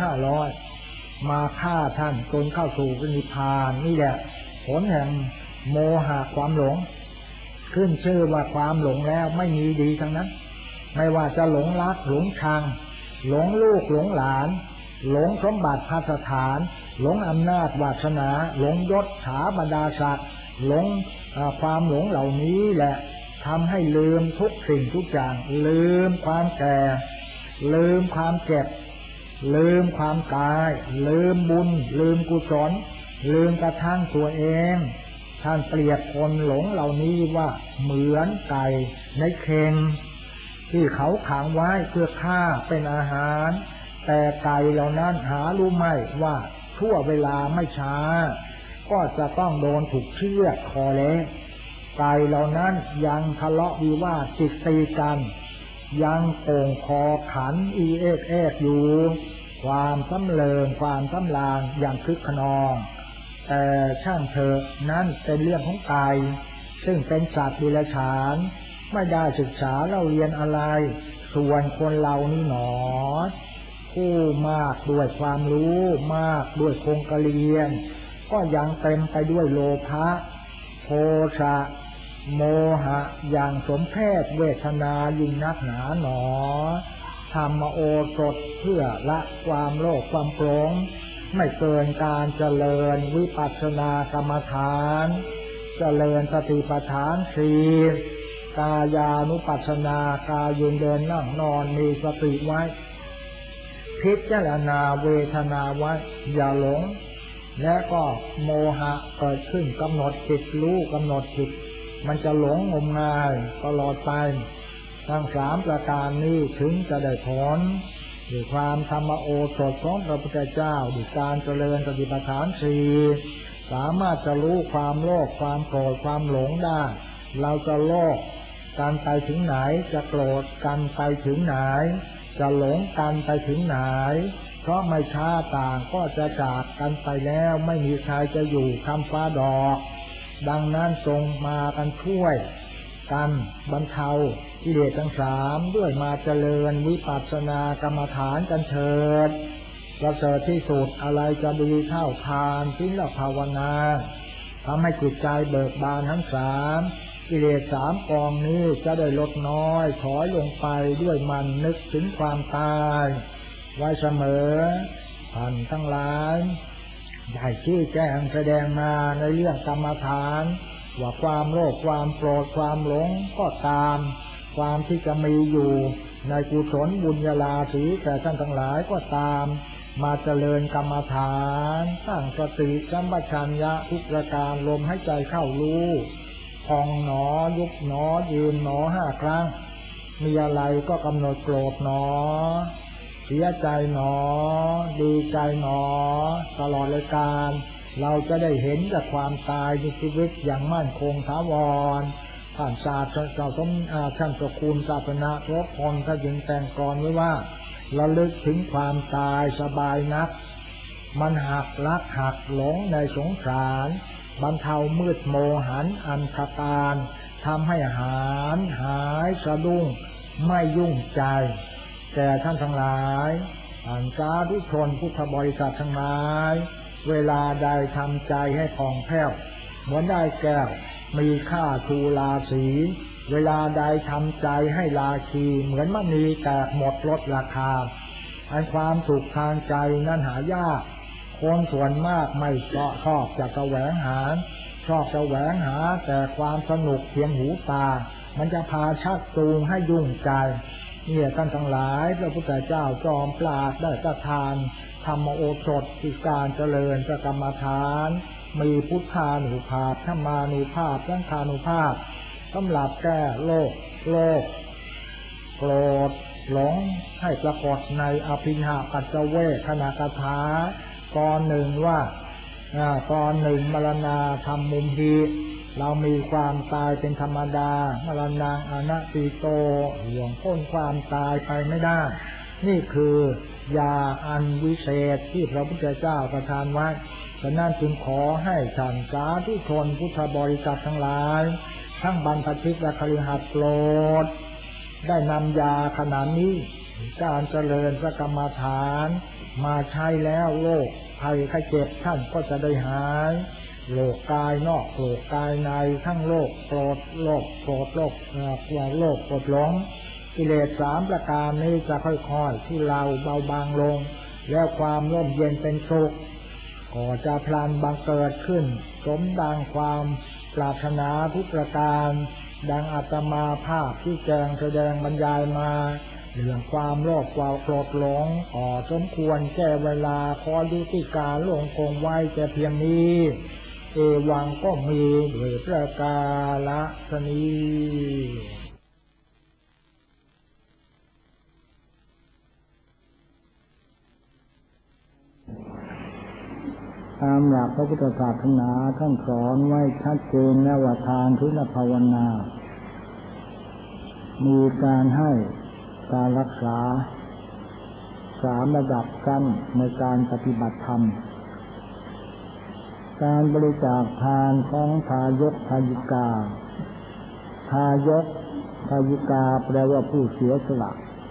500มาฆ่าท่านจนเข้าสู่นิพพานนี่แหละผลแห่งโมหะความหลงขึ้นชื่อว่าความหลงแล้วไม่มีดีทั้งนั้นไม่ว่าจะหลงรักหลงชังหลงลูกหลงหลานหลงสมบัติภัสถานหลงอำนาจวาสนาหลงยศถาบรรดาศักดิ์หลงความหลงเหล่านี้แหละทำให้ลืมทุกสิ่งทุกอย่างลืมความแก่ลืมความเจ็บลืมความตายลืมบุญลืมกุศลลืมกระทั่งตัวเองท่านเปรียบคนหลงเหล่านี้ว่าเหมือนไก่ในเค็งที่เขาขังไว้เพื่อฆ่าเป็นอาหารแต่ไก่เหล่านั้นหารู้ไหมว่าชั่วเวลาไม่ช้าก็จะต้องโดนถูกเชือดคอเละไก่เหล่านั้นยังทะเลาะวิวาทจิกตีกันยังโก่งคอขันอีเอกเอกอยู่ความสำเริงความสำราญอย่างคึกขนองแต่ช่างเถอะนั้นเป็นเรื่องของไก่ซึ่งเป็นสัตว์ดิรัจฉานไม่ได้ศึกษาเล่าเรียนอะไรส่วนคนเรานี่หนอผู้มากด้วยความรู้มากด้วยคงกะเรียนก็ยังเต็มไปด้วยโลภะโทสะโมหะอย่างสมเพศเวทนายิ่งนักหนาหนอธรรมโอสถเพื่อละความโลภความโกรธไม่เกินการเจริญวิปัสสนากรรมฐานเจริญสติปัฏฐานสี่กายานุปัสสนากายยืนเดินนั่งนอนมีสติไว้พิจารณาเวทนาไว้อย่าหลงและก็โมหะเกิดขึ้นกำหนดจิตรู้กำหนดจิตมันจะหลงงมงายตลอดไปทั้งสามประการนี้ถึงจะได้ผลด้วยความธรรมโอสถของพระพุทธเจ้าด้วยการเจริญสติปัฏฐานสี่สามารถจะรู้ความโลภความโกรธความหลงได้เราจะโลภกันไปถึงไหนจะโกรธกันไปถึงไหนจะหลงกันไปถึงไหนเพราะไม่ช้าต่างก็จะจากกันไปแล้วไม่มีใครจะอยู่คำฟ้าดอกดังนั้นทรงมากันช่วยกันบรรเทากิเลสทั้งสามด้วยมาเจริญวิปัสสนากรรมฐานกันเถิดประเสริฐที่สุดอะไรจะดีเท่าทานศีลภาวนาทำให้จิตใจเบิกบานทั้งสามกิเลสสามกองนี้จะได้ลดน้อยถอยลงไปด้วยมันนึกถึงความตายไว้เสมอท่านทั้งหลายได้ชี้แจงแสดงมาในเรื่องกรรมฐานว่าความโลภความโกรธความหลงก็ตามความที่จะมีอยู่ในกุศลบุญญาลาภแต่ท่านทั้งหลายก็ตามมาเจริญกรรมฐานตั้งสติสัมปชัญญะทุกประการลมให้ใจเข้ารู้พองหนอยุบหนอยืนหนอ5 ครั้งมีอะไรก็กำหนดโกรธหนอเสียใจหนอดีใจหนอตลอดเลยการเราจะได้เห็นจากความตายในชีวิตอย่างมั่นคงถาวรท่านศาสตร์เจ้าสมท่านเจ้าคุณศาสนาพระพรท่านยังแต่งกรไว้ว่าระลึกถึงความตายสบายนักมันหักลักหักหลงในสงสารบรรเทามืดโมหันอันธพาลทำให้หายสะดุ้งไม่ยุ่งใจแต่ท่านทั้งหลายสาธุชนพุทธบริษัททั้งหลายเวลาใดทำใจให้ผ่องแผ้วเหมือนได้แก้วมีค่าทูลาสีเวลาใดทำใจให้ราคีเหมือนมณีแตกหมดลดราคาอันความสุขทางใจนั้นหายากคนส่วนมากไม่ชอบจะแสวงหาชอบแสวงหาแต่ความสนุกเพียงหูตามันจะพาชักจูงให้ยุ่งใจเนี่ยท่านทั้งหลายพระพุทธเจ้าจอมปราดได้ประทานธรรมโอสถที่การเจริญกรรมฐานมีพุทธานุภาพธรรมานุภาพสังฆานุภาพสำหรับแก้โลภโกรธหลงให้ปรากฏในอภิญหาปัจเวทนาคถาตอนหนึ่งว่าตอนหนึ่งมรณาธรรมมุมหีเรามีความตายเป็นธรรมดามรณังอนัตติโตห่วงพ้นความตายไปไม่ได้นี่คือยาอันวิเศษที่พระพุทธเจ้าประทานไว้ฉะนั้นจึงขอให้ท่านสาธุชนพุทธบริษัททั้งหลายทั้งบรรพชิตและคฤหัสถ์โปรดได้นำยาขนาดนี้การเจริญกรรมฐานมาใช้แล้วโรคภัยไข้เจ็บท่านก็จะได้หายโรคกายนอกโรคกายในทั้งโรคโกรธโรคหลงกิเลส3 ประการนี้จะค่อยๆที่เราเบาบางลงแล้วความร่มเย็นเป็นสุขก็จะพลันบังเกิดขึ้นสมดังความปรารถนาทุกประการดังอาตมาภาพที่แจงแสดงบรรยายมาเรื่องความโลภความโกรธหลงสมควรแก้เวลาขอยุติการลงคงไว้แต่เพียงนี้เอวังก็มีด้วยประกาศนี้ตามหลักพระพุทธศาสนาท่านสอนไว้ชัดเจนแล้วว่าทานศีลภาวนามีการให้การรักษา3 ระดับกันในการปฏิบัติธรรมการบริจาคทานของทายกทายิกาทายกทายิกาแปลว่าผู้เสียสละ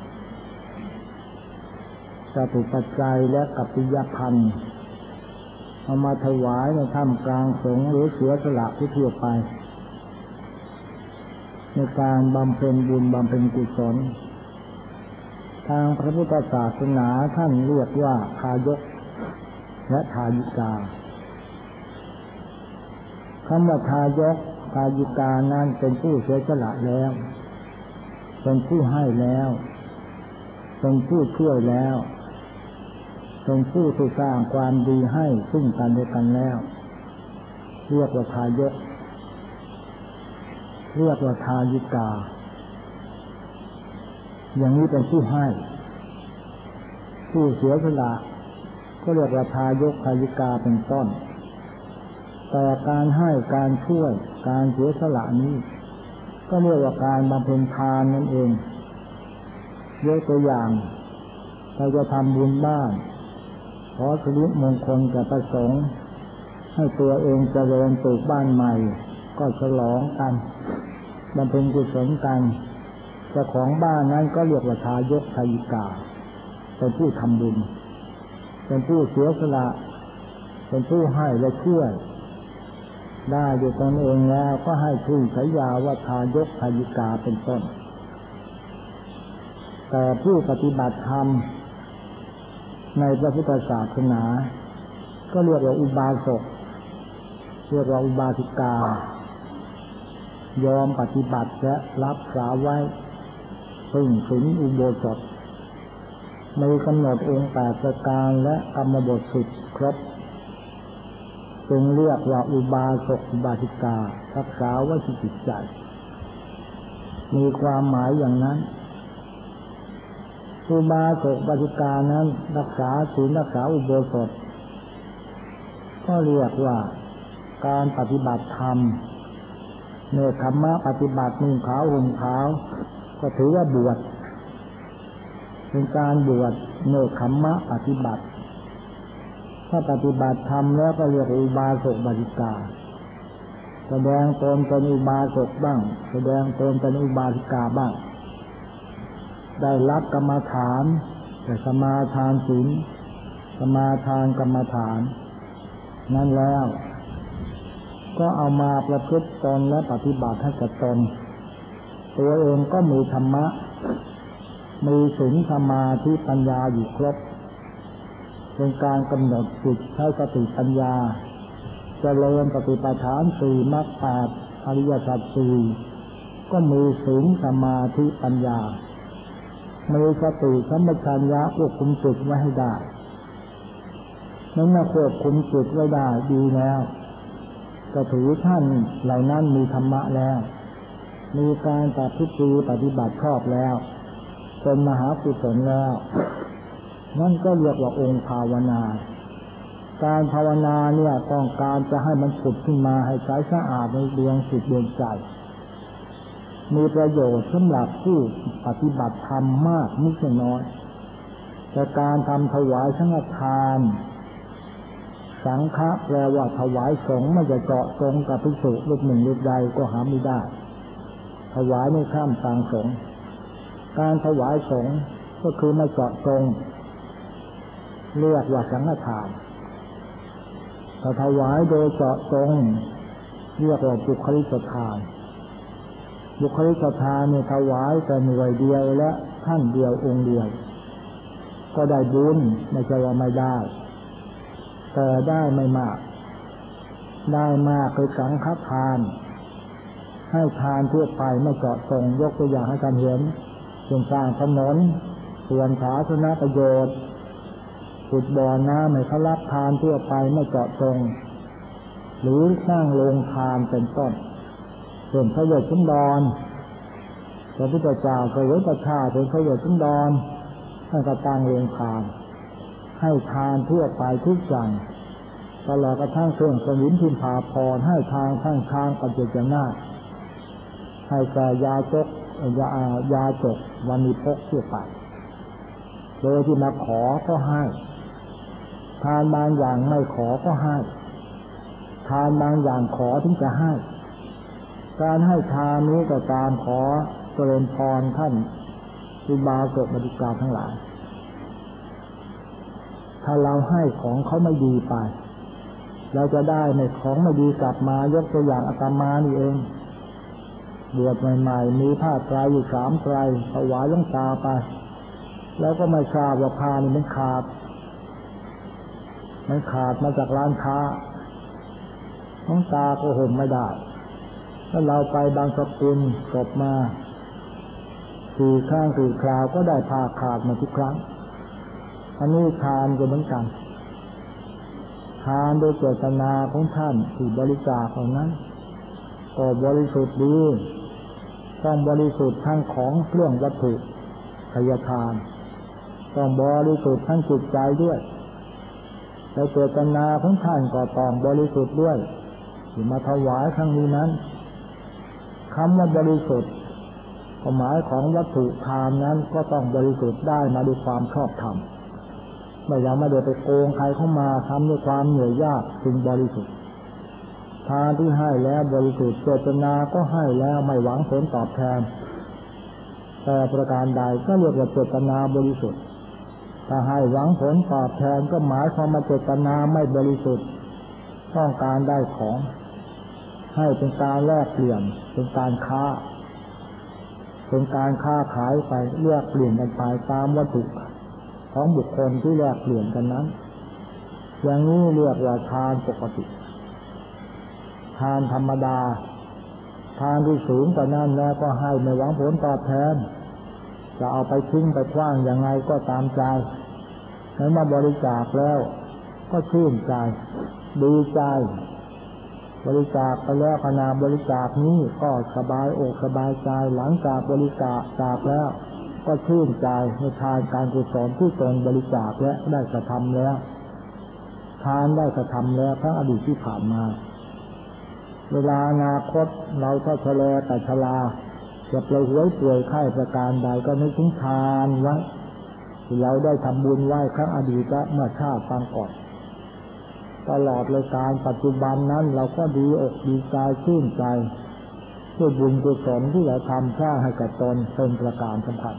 จตุปัจจัยและกัปปิยพันธ์เอามาถวายในท่ามกลางสงฆ์หรือเสียสละทั่วไปในการบำเพ็ญบุญบำเพ็ญกุศลทางพระพุทธศาสนาท่านเรียกว่าทายกและทายิกาคำว่าทายกทายิกานั้นเป็นผู้เสียสละแล้วเป็นผู้ให้แล้วเป็นผู้ช่วยแล้วเป็นผู้ที่สร้างความดีให้ซึ่งกันและกันแล้วเรียกว่าทายกเรียกว่าทายิกาอย่างนี้เป็นผู้ให้ผู้เสียสละก็เรียกว่าทายกทายิกาเป็นต้นแต่การให้การช่วยการเสียสละนี้ก็เรียกว่าการบำเพ็ญทานนั่นเองยกตัวอย่างเราจะทำบุญบ้านขอสิริมงคลแก่ประสงค์ให้ตัวเองเจริญปลูกบ้านใหม่ก็ฉลองกันบำเพ็ญกุศลกันเจ้าของบ้านนั้นก็เรียกว่าทายกทายิกาเป็นผู้ทำบุญเป็นผู้เสียสละเป็นผู้ให้และช่วยได้โดยตนเองแล้วก็ให้ชื่อฉายาว่าทายกทายิกาเป็นต้นแต่ผู้ปฏิบัติธรรมในพระพุทธศาสนาก็เรียกว่าอุบาสกเรียกว่าอุบาสิกายอมปฏิบัติและรับษาไว้ซึ่งศีลอุโบสถมีกำหนดองค์8ประการและกรรมบท10ครบจึงเรียกว่าอุบาสกอุบาสิการักษาไว้ที่จิตใจมีความหมายอย่างนั้นอุบาสกอุบาสิกานั้นรักษาศีลรักษาอุโบสถก็เรียกว่าการปฏิบัติธรรมเนคขมะปฏิบัตินุ่งขาวห่มขาวก็ถือว่าบวชเป็นการบวชเนคขมะปฏิบัติถ้าปฏิบัติธรรมแล้วก็เรียกอุบาสกอุบาสิกาแสดงตนเป็นอุบาสกบ้างแสดงตนเป็นอุบาสิกาบ้างได้รับกรรมฐานแต่สมาทานศีลสมาทานกรรมฐานนั้นแล้วก็เอามาประพฤติตนและปฏิบัติให้กับตนตัวเองก็มีธรรมะมีศีลสมาธิปัญญาอยู่ครบเป็นการกำหนดจิตใช้สติปัญญาเจริญสติปัฏฐาน4มรรค8อริยสัจ4ก็มีศีลสมาธิปัญญามีสติสัมปชัญญะควบคุมจิตไว้ให้ได้เมื่อควบคุมจิตไว้ได้ดีแล้วก็ถือท่านเหล่านั้นมีธรรมะแล้วมีการปฏิบัติชอบแล้วเป็นมหากุศลแล้วนั่นก็เรียกว่าองค์ภาวนาการภาวนาเนี่ยต้องการจะให้มันผุดขึ้นมาให้ใสสะอาดในดวงจิตดวงใจมีประโยชน์สำหรับผู้ปฏิบัติธรรมมากไม่ใช่น้อยแต่การทำถวายสังฆทานสังฆะแปลว่าถวายสงฆ์ไม่จะเจาะจงกับภิกษุรูปหนึ่งรูปใดก็หาไม่ได้ถวายในข้ามทางสงฆ์การถวายสงฆ์ก็คือไม่เจาะจงเรียกว่าสังฆทานถ้าถวายโดยเจาะจงเรียกว่าบุคลิกทานบุคลิกทานเนี่ยถวายแต่หน่วยเดียวและท่านเดียวองค์เดียวก็ได้บุญไม่ใช่ว่าไม่ได้แต่ได้ไม่มากได้มากคือสังฆทานให้ทานทั่วไปไม่เจาะจงยกตัวอย่างให้การเห็นเช่นสร้างถนนส่วนสาธารณประโยชน์ขุดบ่อน้ำให้เขารับทานทั่วไปไม่เจาะจงหรือสร้างโรงทานเป็นต้นส่วนพระเวชสันดรพระพุทธเจ้าเคยประชาเป็นพระเวชสันดรท่านก็ตั้งโรงทานให้ทานทั่วไปทุกอย่างตลอดกระทั่งเครื่องสวินทิมพาพรให้ทางข้างทางปัจเจนาให้แก่ยาจกวันนี้พกเชื่อไปโดยที่มาขอก็ให้ทานบางอย่างไม่ขอก็ให้ทานบางอย่างขอถึงจะให้การให้ทานนี้ก็ตามขอเจริญพรท่านอุบาสกบริกาทั้งหลายถ้าเราให้ของเขาไม่ดีไปเราจะได้ในของไม่ดีกลับมายกตัวอย่างอาตมานี่เองบวชใหม่ๆมีผ้าไตรอยู่3 ไตรถวายหลวงตาไปแล้วก็ไม่ทราบว่าผ้านี่มันขาดมาจากร้านค้าหลวงตาก็ห่มไม่ได้ถ้าเราไปบางสกุลจบมา4 ครั้ง4 คราวก็ได้ผ้าขาดมาทุกครั้งอันนี้ทานก็เหมือนกันทานโดยเจตนาของท่านที่บริจาคของนั้นก็บริสุทธิ์ดีต้องบริสุทธิ์ทั้งของเครื่องวัตถุทายทานต้องบริสุทธิ์ทั้งจิตใจด้วยและเจตนาของท่านก็ต้องบริสุทธิ์ด้วยที่มาถวายครั้งนี้นั้นคำว่าบริสุทธิ์ความหมายของวัตถุทานนั้นก็ต้องบริสุทธิ์ได้มาด้วยความชอบธรรมไม่ได้ไปโกงใครเข้ามาทำด้วยความเหนื่อยยากจึงบริสุทธิ์ทานที่ให้แล้วบริสุทธิ์เจตนาก็ให้แล้วไม่หวังผลตอบแทนแต่ประการใดก็เรียกว่าเจตนาบริสุทธิ์ถ้าให้หวังผลตอบแทนก็หมายความว่าเจตนาไม่บริสุทธิ์ต้องการได้ของให้เป็นการแลกเปลี่ยนเป็นการค้าขายไปแลกเปลี่ยนกันไปตามวัตถุของบุคคลที่แลกเปลี่ยนกันนั้นอย่างนี้เรียกว่าทานปกติทานธรรมดาทานที่สูงกว่านั้นแล้วก็ให้ไม่หวังผลตอบแทนจะเอาไปทิ้งไปขว้างยังไงก็ตามใจเมื่อมาบริจาคแล้วก็ชื่นใจดีใจบริจาคไปแล้วขณะบริจาคนี้ก็สบายอกสบายใจหลังจากบริจาคแล้วก็ชื่นใจในทานการกุศลที่ตนบริจาคและได้กระทำแล้วทานได้กระทำแล้วทั้งอดีตที่ผ่านมาเวลาอนาคตเราถ้าชะลอแต่ชราจะป่วยไข้ประการใดก็นึกถึงทานไว้ที่เราได้ทำบุญไว้ครั้งอดีตเมื่อชาติปางก่อนตลอดเลยการปัจจุบันนั้นเราก็ดีอกดีใจชื่นใจด้วยบุญกุศลที่เราทำสร้างให้กับตนเป็นประการสำคัญ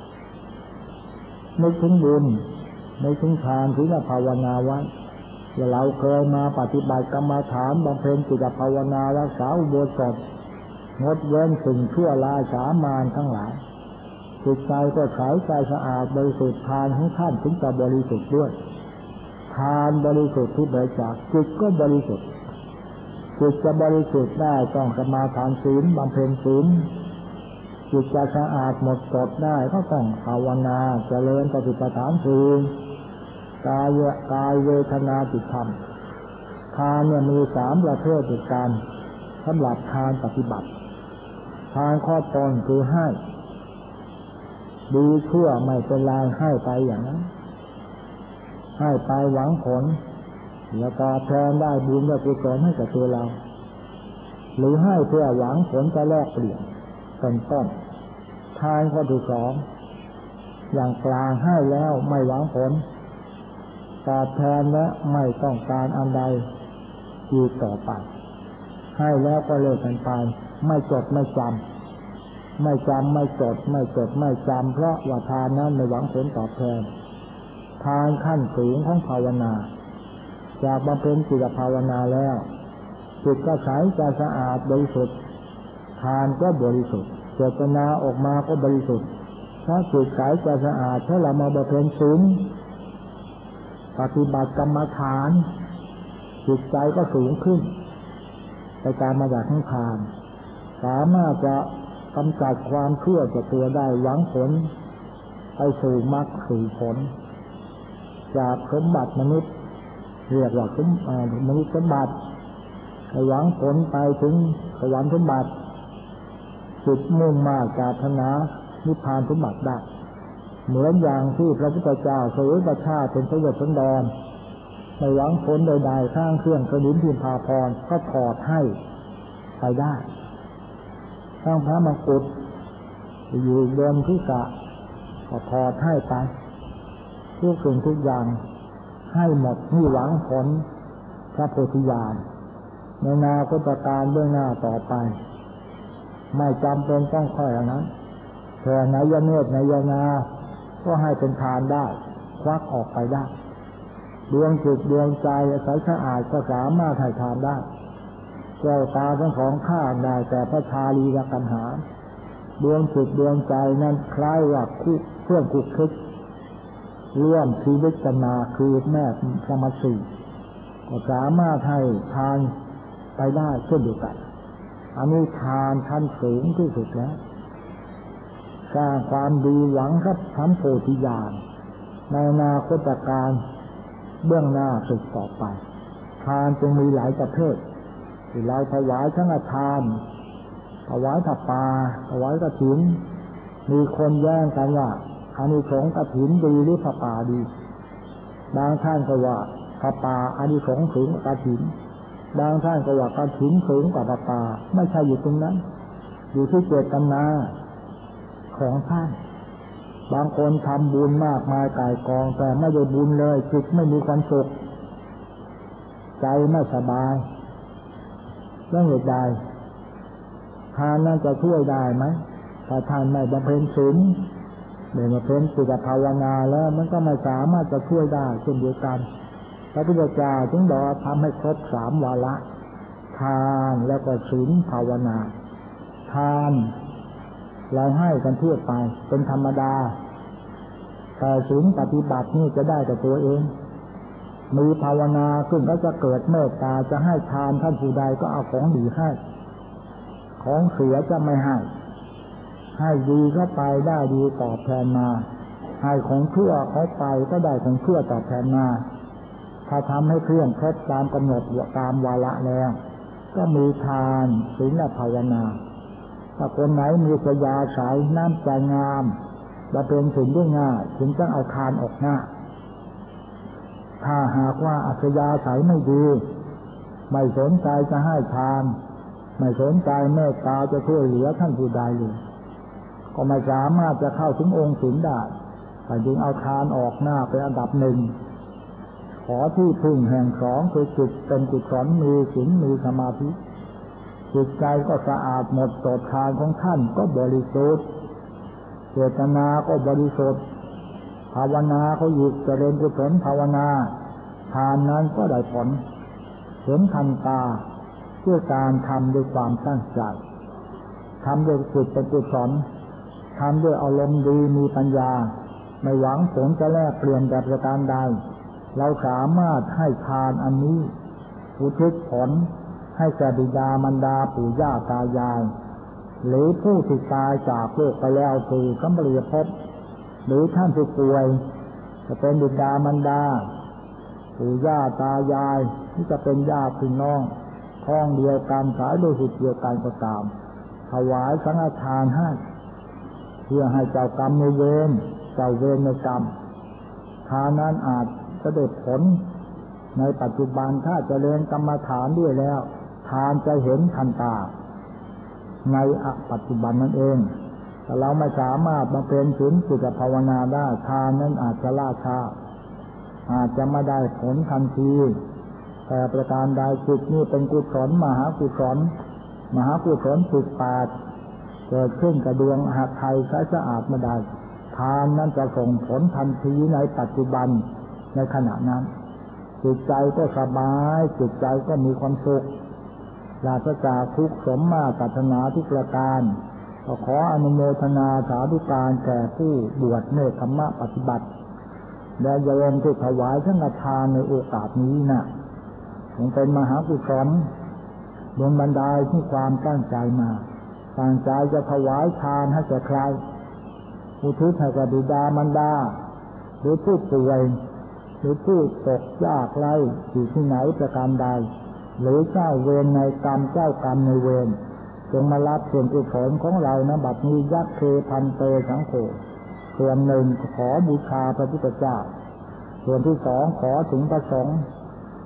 นึกถึงบุญนึกถึงทานถึงภาวนาไว้ว่าเราเคยมาปฏิบัติกรรมฐานบำเพ็ญจิตภาวนารักษาอุโบสถงดเว้นสิ่งชั่วร้ายสามานทั้งหลายจิตใจก็ใสใจสะอาดบริสุทธิ์ทานของท่านถึงจะบริสุทธิ์ด้วยทานบริสุทธิ์ที่บริจาคจิตก็บริสุทธิ์จิตจะบริสุทธิ์ได้ต้องสมาทานศีลบำเพ็ญศีลจิตจะสะอาดหมดจดได้ก็ต้องภาวนาเจริญสติปัฏฐานสี่กายเวทนาจิตธรรมทานเนี่ยมี3 ประเภทด้วยกันสำหรับทานปฏิบัติทานข้อต้นคือให้ดีชั่วไม่เป็นไรให้ไปอย่างนั้นให้ไปหวังผลแล้วก็แทนได้บุญได้กุศลให้กับตัวเราหรือให้เพื่อหวังผลจะแลกเปลี่ยนเป็นต้นทานข้อที่2อย่างกลางให้แล้วไม่หวังผลตอบแทนและไม่ต้องการอันใดอีกต่อไปให้แล้วก็เลิกกันไปไม่จดไม่จำไม่จดไม่จำเพราะว่าทานนั้นไม่หวังผลตอบแทนทานขั้นสูงของภาวนาจากบำเพ็ญจิตภาวนาแล้วจิตก็ใสใจสะอาดบริสุทธิ์ทานก็บริสุทธิ์เจตนาออกมาก็บริสุทธิ์ถ้าจิตใสใจสะอาดถ้าเรามาบำเพ็ญศีลปฏิบัติกรรมฐานจิตใจก็สูงขึ้นในการมาจากทั้งทานสามารถจะกำจัดความเชื่อจากตัวได้หวังผลไปสู่มรรคสู่ผลจากสมบัติมนุษย์เรียกว่ามนุษย์สมบัติหวังผลไปถึงสวรรค์สมบัติจิตมุ่งมากปรารถนานิพพานสมบัติได้เหมือนอย่างที่พระพุทธเจ้าเสวยประชาเป็นพระเวสสันดรไม่หวังผลใดๆสร้างเครื่องกระดิ่งพิมพาพรก็ถอดให้ไปได้สร้างพระมกุฎอยู่บนศีรษะก็ถอดให้ไปทุกสิ่งทุกอย่างให้หมดนี่หวังผลพระโพธิญาณในอนาคตการเบื้องหน้าต่อไปไม่จำเป็นต้องค่อยอย่างนั้นแผ่นายเนตรนายนาก็ให้เป็นทานได้ควักออกไปได้ดวงจิตดวงใจใสสะอาดก็สามารถให้ทานได้แก้วตาทั้งสองข้างได้แต่พระชาลีละกันหาดวงจิตดวงใจนั้นคล้ายว่าเครื่องคุกคิดร่วมชีวิตกันมาคือแม่สมาสีก็สามารถให้ทานไปได้เช่นเดียวกันอันนี้ทานชั้นสูงที่สุดแล้วสร้างความดีหวังรับทำโพธิญาณในอนาคตการเบื้องหน้าสุดต่อไปทานจึงมีหลายประเภทที่เราถวายทั้งทานถวายผ้าป่าถวายกฐินมีคนแย่งกันว่าอานิสงส์กฐินดีหรือผ้าป่าดีบางท่านก็ว่าผ้าป่าอานิสงส์สูงกว่ากฐินบางท่านก็ว่ากฐินสูงกว่าผ้าป่าไม่ใช่อยู่ตรงนั้นอยู่ที่เจตนาของท่านบางคนทำบุญมากมายก่ายกองแต่ไม่ได้บุญเลยจิตไม่มีความสุขใจไม่สบายเรื่องเหตุใดทานนั้นจะช่วยได้ไหมถ้าท่านไม่บำเพ็ญศีลไม่บำเพ็ญจิตภาวนาแล้วมันก็ไม่สามารถจะช่วยได้เช่นเดียวกันพระพุทธเจ้าจึงบอกทำให้ครบ3 วาระทานแล้วก็ศีลภาวนาทานเราให้กันทั่วไปเป็นธรรมดาแต่ศีลปฏิบัตินี่จะได้แต่ตัวเองมีภาวนาขึ้นก็จะเกิดเมตตาจะให้ทานท่านผู้ใดก็เอาของดีให้ของเสียจะไม่ให้ดีเข้าไปได้ดีตอบแทนมาให้ของชั่วเขาไปก็ได้ของชั่วตอบแทนมาถ้าทำให้เครื่องครบตามกำหนดตามวาระแล้วก็มีทานศีลและภาวนาถ้าคนไหนมีสยาสายน้ำใจงามและเป็นสิ่งที่ง่ายถึงจะเอาทานออกหน้าถ้าหากว่าอัธยาศัยไม่ดีไม่สนใจจะให้ทานไม่สนใจเมตตาจะช่วยเหลือท่านผู้ใดเลยก็ไม่สามารถจะเข้าถึงองค์ศีลได้แต่จึงเอาทานออกหน้าเป็นอันดับหนึ่งขอที่พึ่งแห่งสองคือจิตเป็นกุศลมีศีลมีสมาธิจิตใจก็สะอาดหมดจดทานของท่านก็บริสุทธิ์เจตนาก็บริสุทธิ์ภาวนาเขาหยุดเจริญกุศลภาวนาทานนั้นก็ได้ผลเห็นทันตาด้วยการทำด้วยความตั้งใจทำด้วยจิตเป็นกุศลทำด้วยอารมณ์ดีมีปัญญาไม่หวังผลจะแลกเปลี่ยนแบบประการใดเราสามารถให้ทานอันนี้อุทิศผลให้แก่บิดามารดาปู่ย่าตายายหรือผู้ที่ตายจากโลกไปแล้วสู่กัมปรีภพหรือท่านที่ป่วยจะเป็นบิดามารดาปู่ย่าตายายที่จะเป็นญาติพี่น้องท้องเดียวกันสายโลหิตเดียวกันก็ตามถวายสังฆทานให้เพื่อให้เจ้ากรรมในเวรเจ้าเวรในกรรมทานนั้นอาจจะได้ผลในปัจจุบันถ้าเจริญกรรมฐานด้วยแล้วทานจะเห็นทันตาในปัจจุบันนั่นเองแต่เราไม่สามารถมาเป็นศีลจิตภาวนาได้ทานนั้นอาจจะล่าช้าอาจจะไม่ได้ผลทันทีแต่ประการใดจิตนี้เป็นกุศลมหากุศล18เกิดขึ้นกับดวงหาไทยใสสะอาดมาได้ทานนั้นจะส่งผลทันทีในปัจจุบันในขณะนั้นจิตใจก็สบายจิตใจก็มีความสุขปราศจากทุกข์สมมาตรปรารถนาทุกประการก็ขออนุโมทนาสาธุการแก่ผู้บวชเนกขัมมะปฏิบัติและโยมที่ถวายสังฆทานในโอกาสนี้นะคงเป็นมหากุศลดลบันดาลที่ความตั้งใจมาตั้งใจจะถวายทานให้แก่ใครอุทิศให้แก่บิดามารดาหรือผู้ป่วยหรือผู้ตกยากไร้อยู่ที่ไหนประการใดหรือเจ้าเวรในกรรมเจ้ากรรมในเวรจงมารับส่วนกุศลของเรานะบัดนี้ยักษ์เคพันเตสังโฆส่วนหนึ่งขอบูชาพระพุทธเจ้าส่วนที่2ขอถึงพระสงฆ์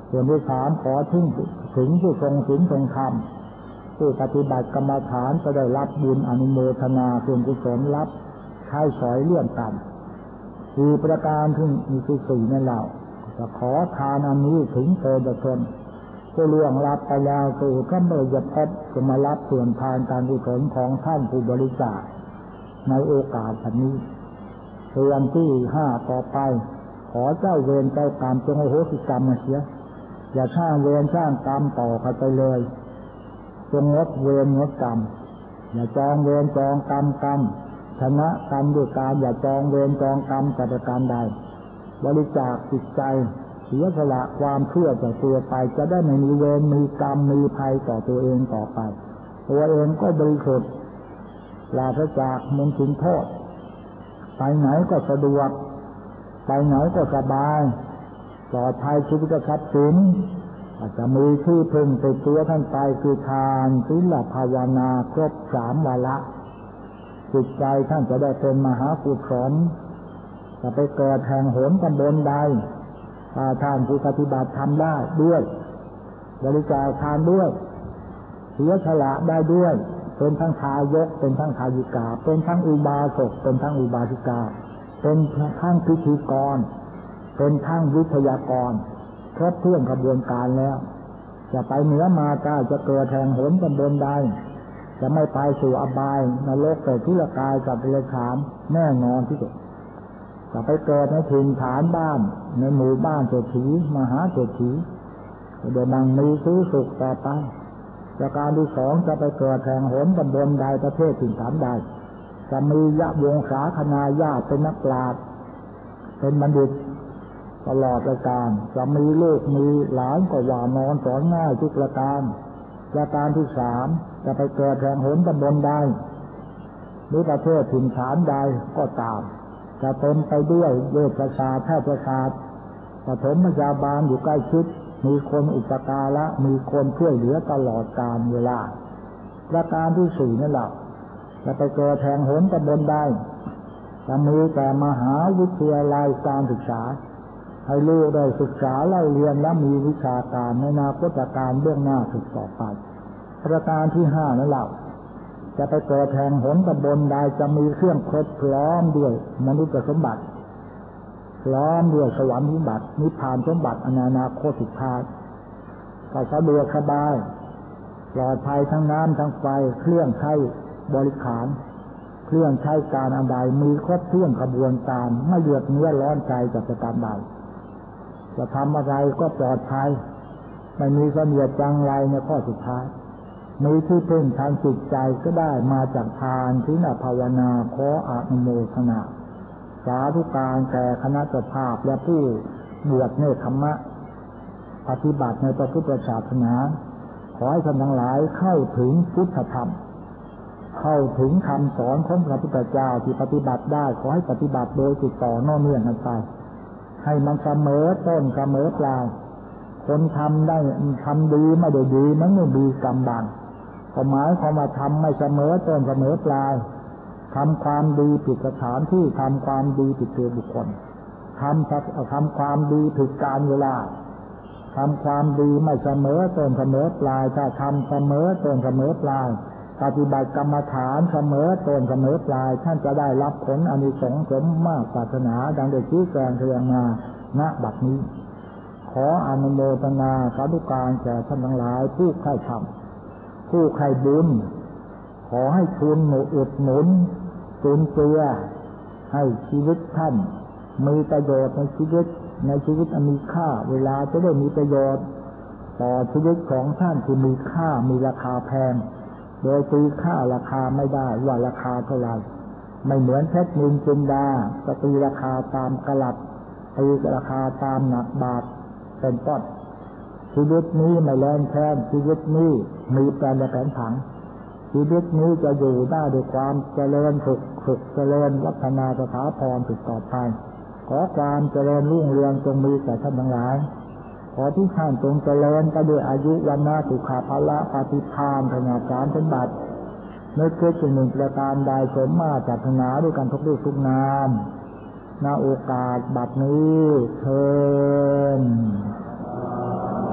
ส่วนที่สามขอถึงผู้ทรงศีลทรงธรรมผู้ปฏิบัติกรรมฐานจะได้รับบุญอนุโมทนาส่วนกุศลรับใช้สอยเลื่อนต่ำสี่ประการที่มีที่สี่นั่นแหละจะขอทานอันนี้ถึงเถิดชนผู้ล่วงลับไปแล้วสู่ก็ไม่จะพบจะมารับส่วนทานการกุศลของท่านผู้บริจาคในโอกาสนี้เตือนที่ห้าต่อไปขอเจ้าเวรเจ้ากรรมจงอโหสิกรรมมาเสียอย่าสร้างเวรสร้างกรรมต่อไปเลยจงงดเวรงดกรรมอย่าจองเวรจองกรรมชนะกรรมด้วยการอย่าจองเวรจองกรรมแต่ประการใดบริจาคจิตใจเสียสละความเชื่อต่อตัวไปจะได้ไม่มีเวรมีกรรมมีภัยต่อตัวเองต่อไปตัวเองก็บริสุทธิ์ปราศจากมลทินโทษไปไหนก็สะดวกไปไหนก็สบายปลอดภัยชีวิตทรัพย์สินอาจจะมีที่พึ่งติดตัวท่านไปคือทานศีลภาวนาครบสามวาระจิตใจท่านจะได้เป็นมหากุศลจะไปเกิดแห่งหนตำบลใดท่านผู้ปฏิบัติทำได้ด้วยบริจาคทานด้วยเสียสละได้ด้วยเป็นทั้งทายกเป็นทั้งทายิกาเป็นทั้งอุบาสกเป็นทั้งอุบาสิกาเป็นทั้งพิธีกรเป็นทั้งวิทยากรครบถ้วนกระบวนการแล้วจะไปเหนือมาใต้จะเกิดแห่งหนตำบลใดจะไม่ไปสู่อบายนรกแต่ทุรกายกับเดรัจฉานแน่นอนที่สุดจะไปเกิดในถิ่นฐานบ้านในหมู่บ้านเศรษฐีมหาเศรษฐีเดี๋ยวดังมีซื้อสุขต่อไปประการที่สองจะไปเกิดแห่งหนตำบลใดประเทศถิ่นฐานใดจะมีญาติวงศาคณาญาติเป็นนักปราชญ์เป็นบัณฑิตตลอดประการจะมีลูกมีหลานก็ว่านอนสอนง่ายทุกประการประการที่สามจะไปเกิดแห่งหนตำบลใดหรือประเทศถิ่นฐานใดก็ตามจะเต็มไปด้วยเวชศาสตร์แพทยศาสตร์ปฐมพยาบาลอยู่ใกล้ชิดมีคนอุปการะมีคนช่วยเหลือตลอดกาลเวลาประการที่สี่นั่นแหละจะไปเกิดแห่งหนตำบลใดจะมีแต่มหาวิทยาลัยการศึกษาให้ลูกได้ศึกษาเล่าเรียนและมีวิชาการในอนาคตการเบื้องหน้าถึงต่อไปประการที่ห้านั่นแหละจะไปเกิดแห่งหนตำบลใดจะมีเครื่องครบพร้อมด้วยมนุษย์สมบัติพร้อมด้วยสวรรค์สมบัตินิพพานสมบัติอนาคตสุดท้ายก็สะดวกสบายปลอดภัยทั้งน้ำทั้งไฟเครื่องใช้บริขารเครื่องใช้การอันใดมีครบถ้วนกระบวนการไม่เดือดเนื้อร้อนใจจากประการใดจะทำอะไรก็ปลอดภัยไม่มีเสนียดจังไรในข้อสุดท้ายมีที่พึ่งทางจิตใจก็ได้มาจากทานศีลภาวนาขออนุโมทนาสาธุการแก่คณะเจ้าภาพและผู้บวชเนคขมะปฏิบัติในพระพุทธศาสนาขอให้ท่านทั้งหลายเข้าถึงพุทธธรรมเข้าถึงคำสอนของพระพุทธเจ้าที่ปฏิบัติได้ขอให้ปฏิบัติโดยติดต่อเนื่องกันไปให้มันเสมอต้นเสมอปลายคนทำได้ทำดีไม่ได้ดีมันไม่มีกรรมบังหมายความว่าทำไม่เสมอต้นเสมอปลายทำความดีผิดสถานที่ทำความดีผิดตัวบุคคลทำความดีผิดการเวลาทำความดีไม่เสมอต้นเสมอปลายถ้าทำเสมอต้นเสมอปลายปฏิบัติกรรมฐานเสมอต้นเสมอปลายท่านจะได้รับผลอานิสงส์สมมาตรปรารถนาดังได้ชี้แจงเรียงมาณบัดนี้ขออนุโมทนาสาธุการแก่ท่านทั้งหลายผู้ใคร่ธรรมผู้ใคร่บุญขอให้ทุนอุดหนุนจุนเจือให้ชีวิตท่านมีประโยชน์ในชีวิตอันมีค่าเวลาจะได้มีประโยชน์ต่อชีวิตของท่านที่มีค่ามีราคาแพงโดยตีค่าราคาไม่ได้ว่าราคาเท่าไหร่ไม่เหมือนเพชรนิลจินดาจะตีราคาตามกลัดตีราคาตามหนักบาทเป็นต้นชีวิตนี้ไม่แลนแค้นชีวิตนี้มีแปลนและแผนผังชีวิตนี้จะอยู่ได้ด้วยความเจริญสุขเจริญวัฒนาสถาพรต่อไปขอความเจริญรุ่งเรืองจงมีแก่ท่านทั้งหลายขอที่ท่านจงเจริญไปด้วยอายุวันนะสุขภาละปฏิภาณธนาจารย์สมบัติในเกิดสิ่งหนึ่งประการใดสมมาตรปรารถนาด้วยกันทุกรูปทุกนามณโอกาสบัดนี้เชิญ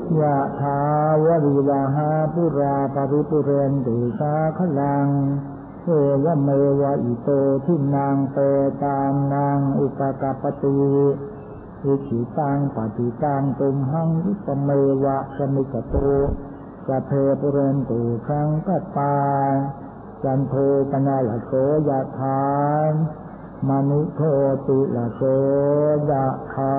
ยะถาวริวหาปุราปริปุเรนติสาคลังเอวเมวะอิโตทินังเปตามนางอุปกปติอิจิตังปฏิตังตุมหังวิปเมวะสมิจโตจะเพปุเรนตุสังกปาจันโทปนายโสยะถามนุโทติละโสยะถา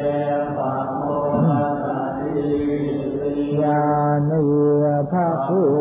ภะคะ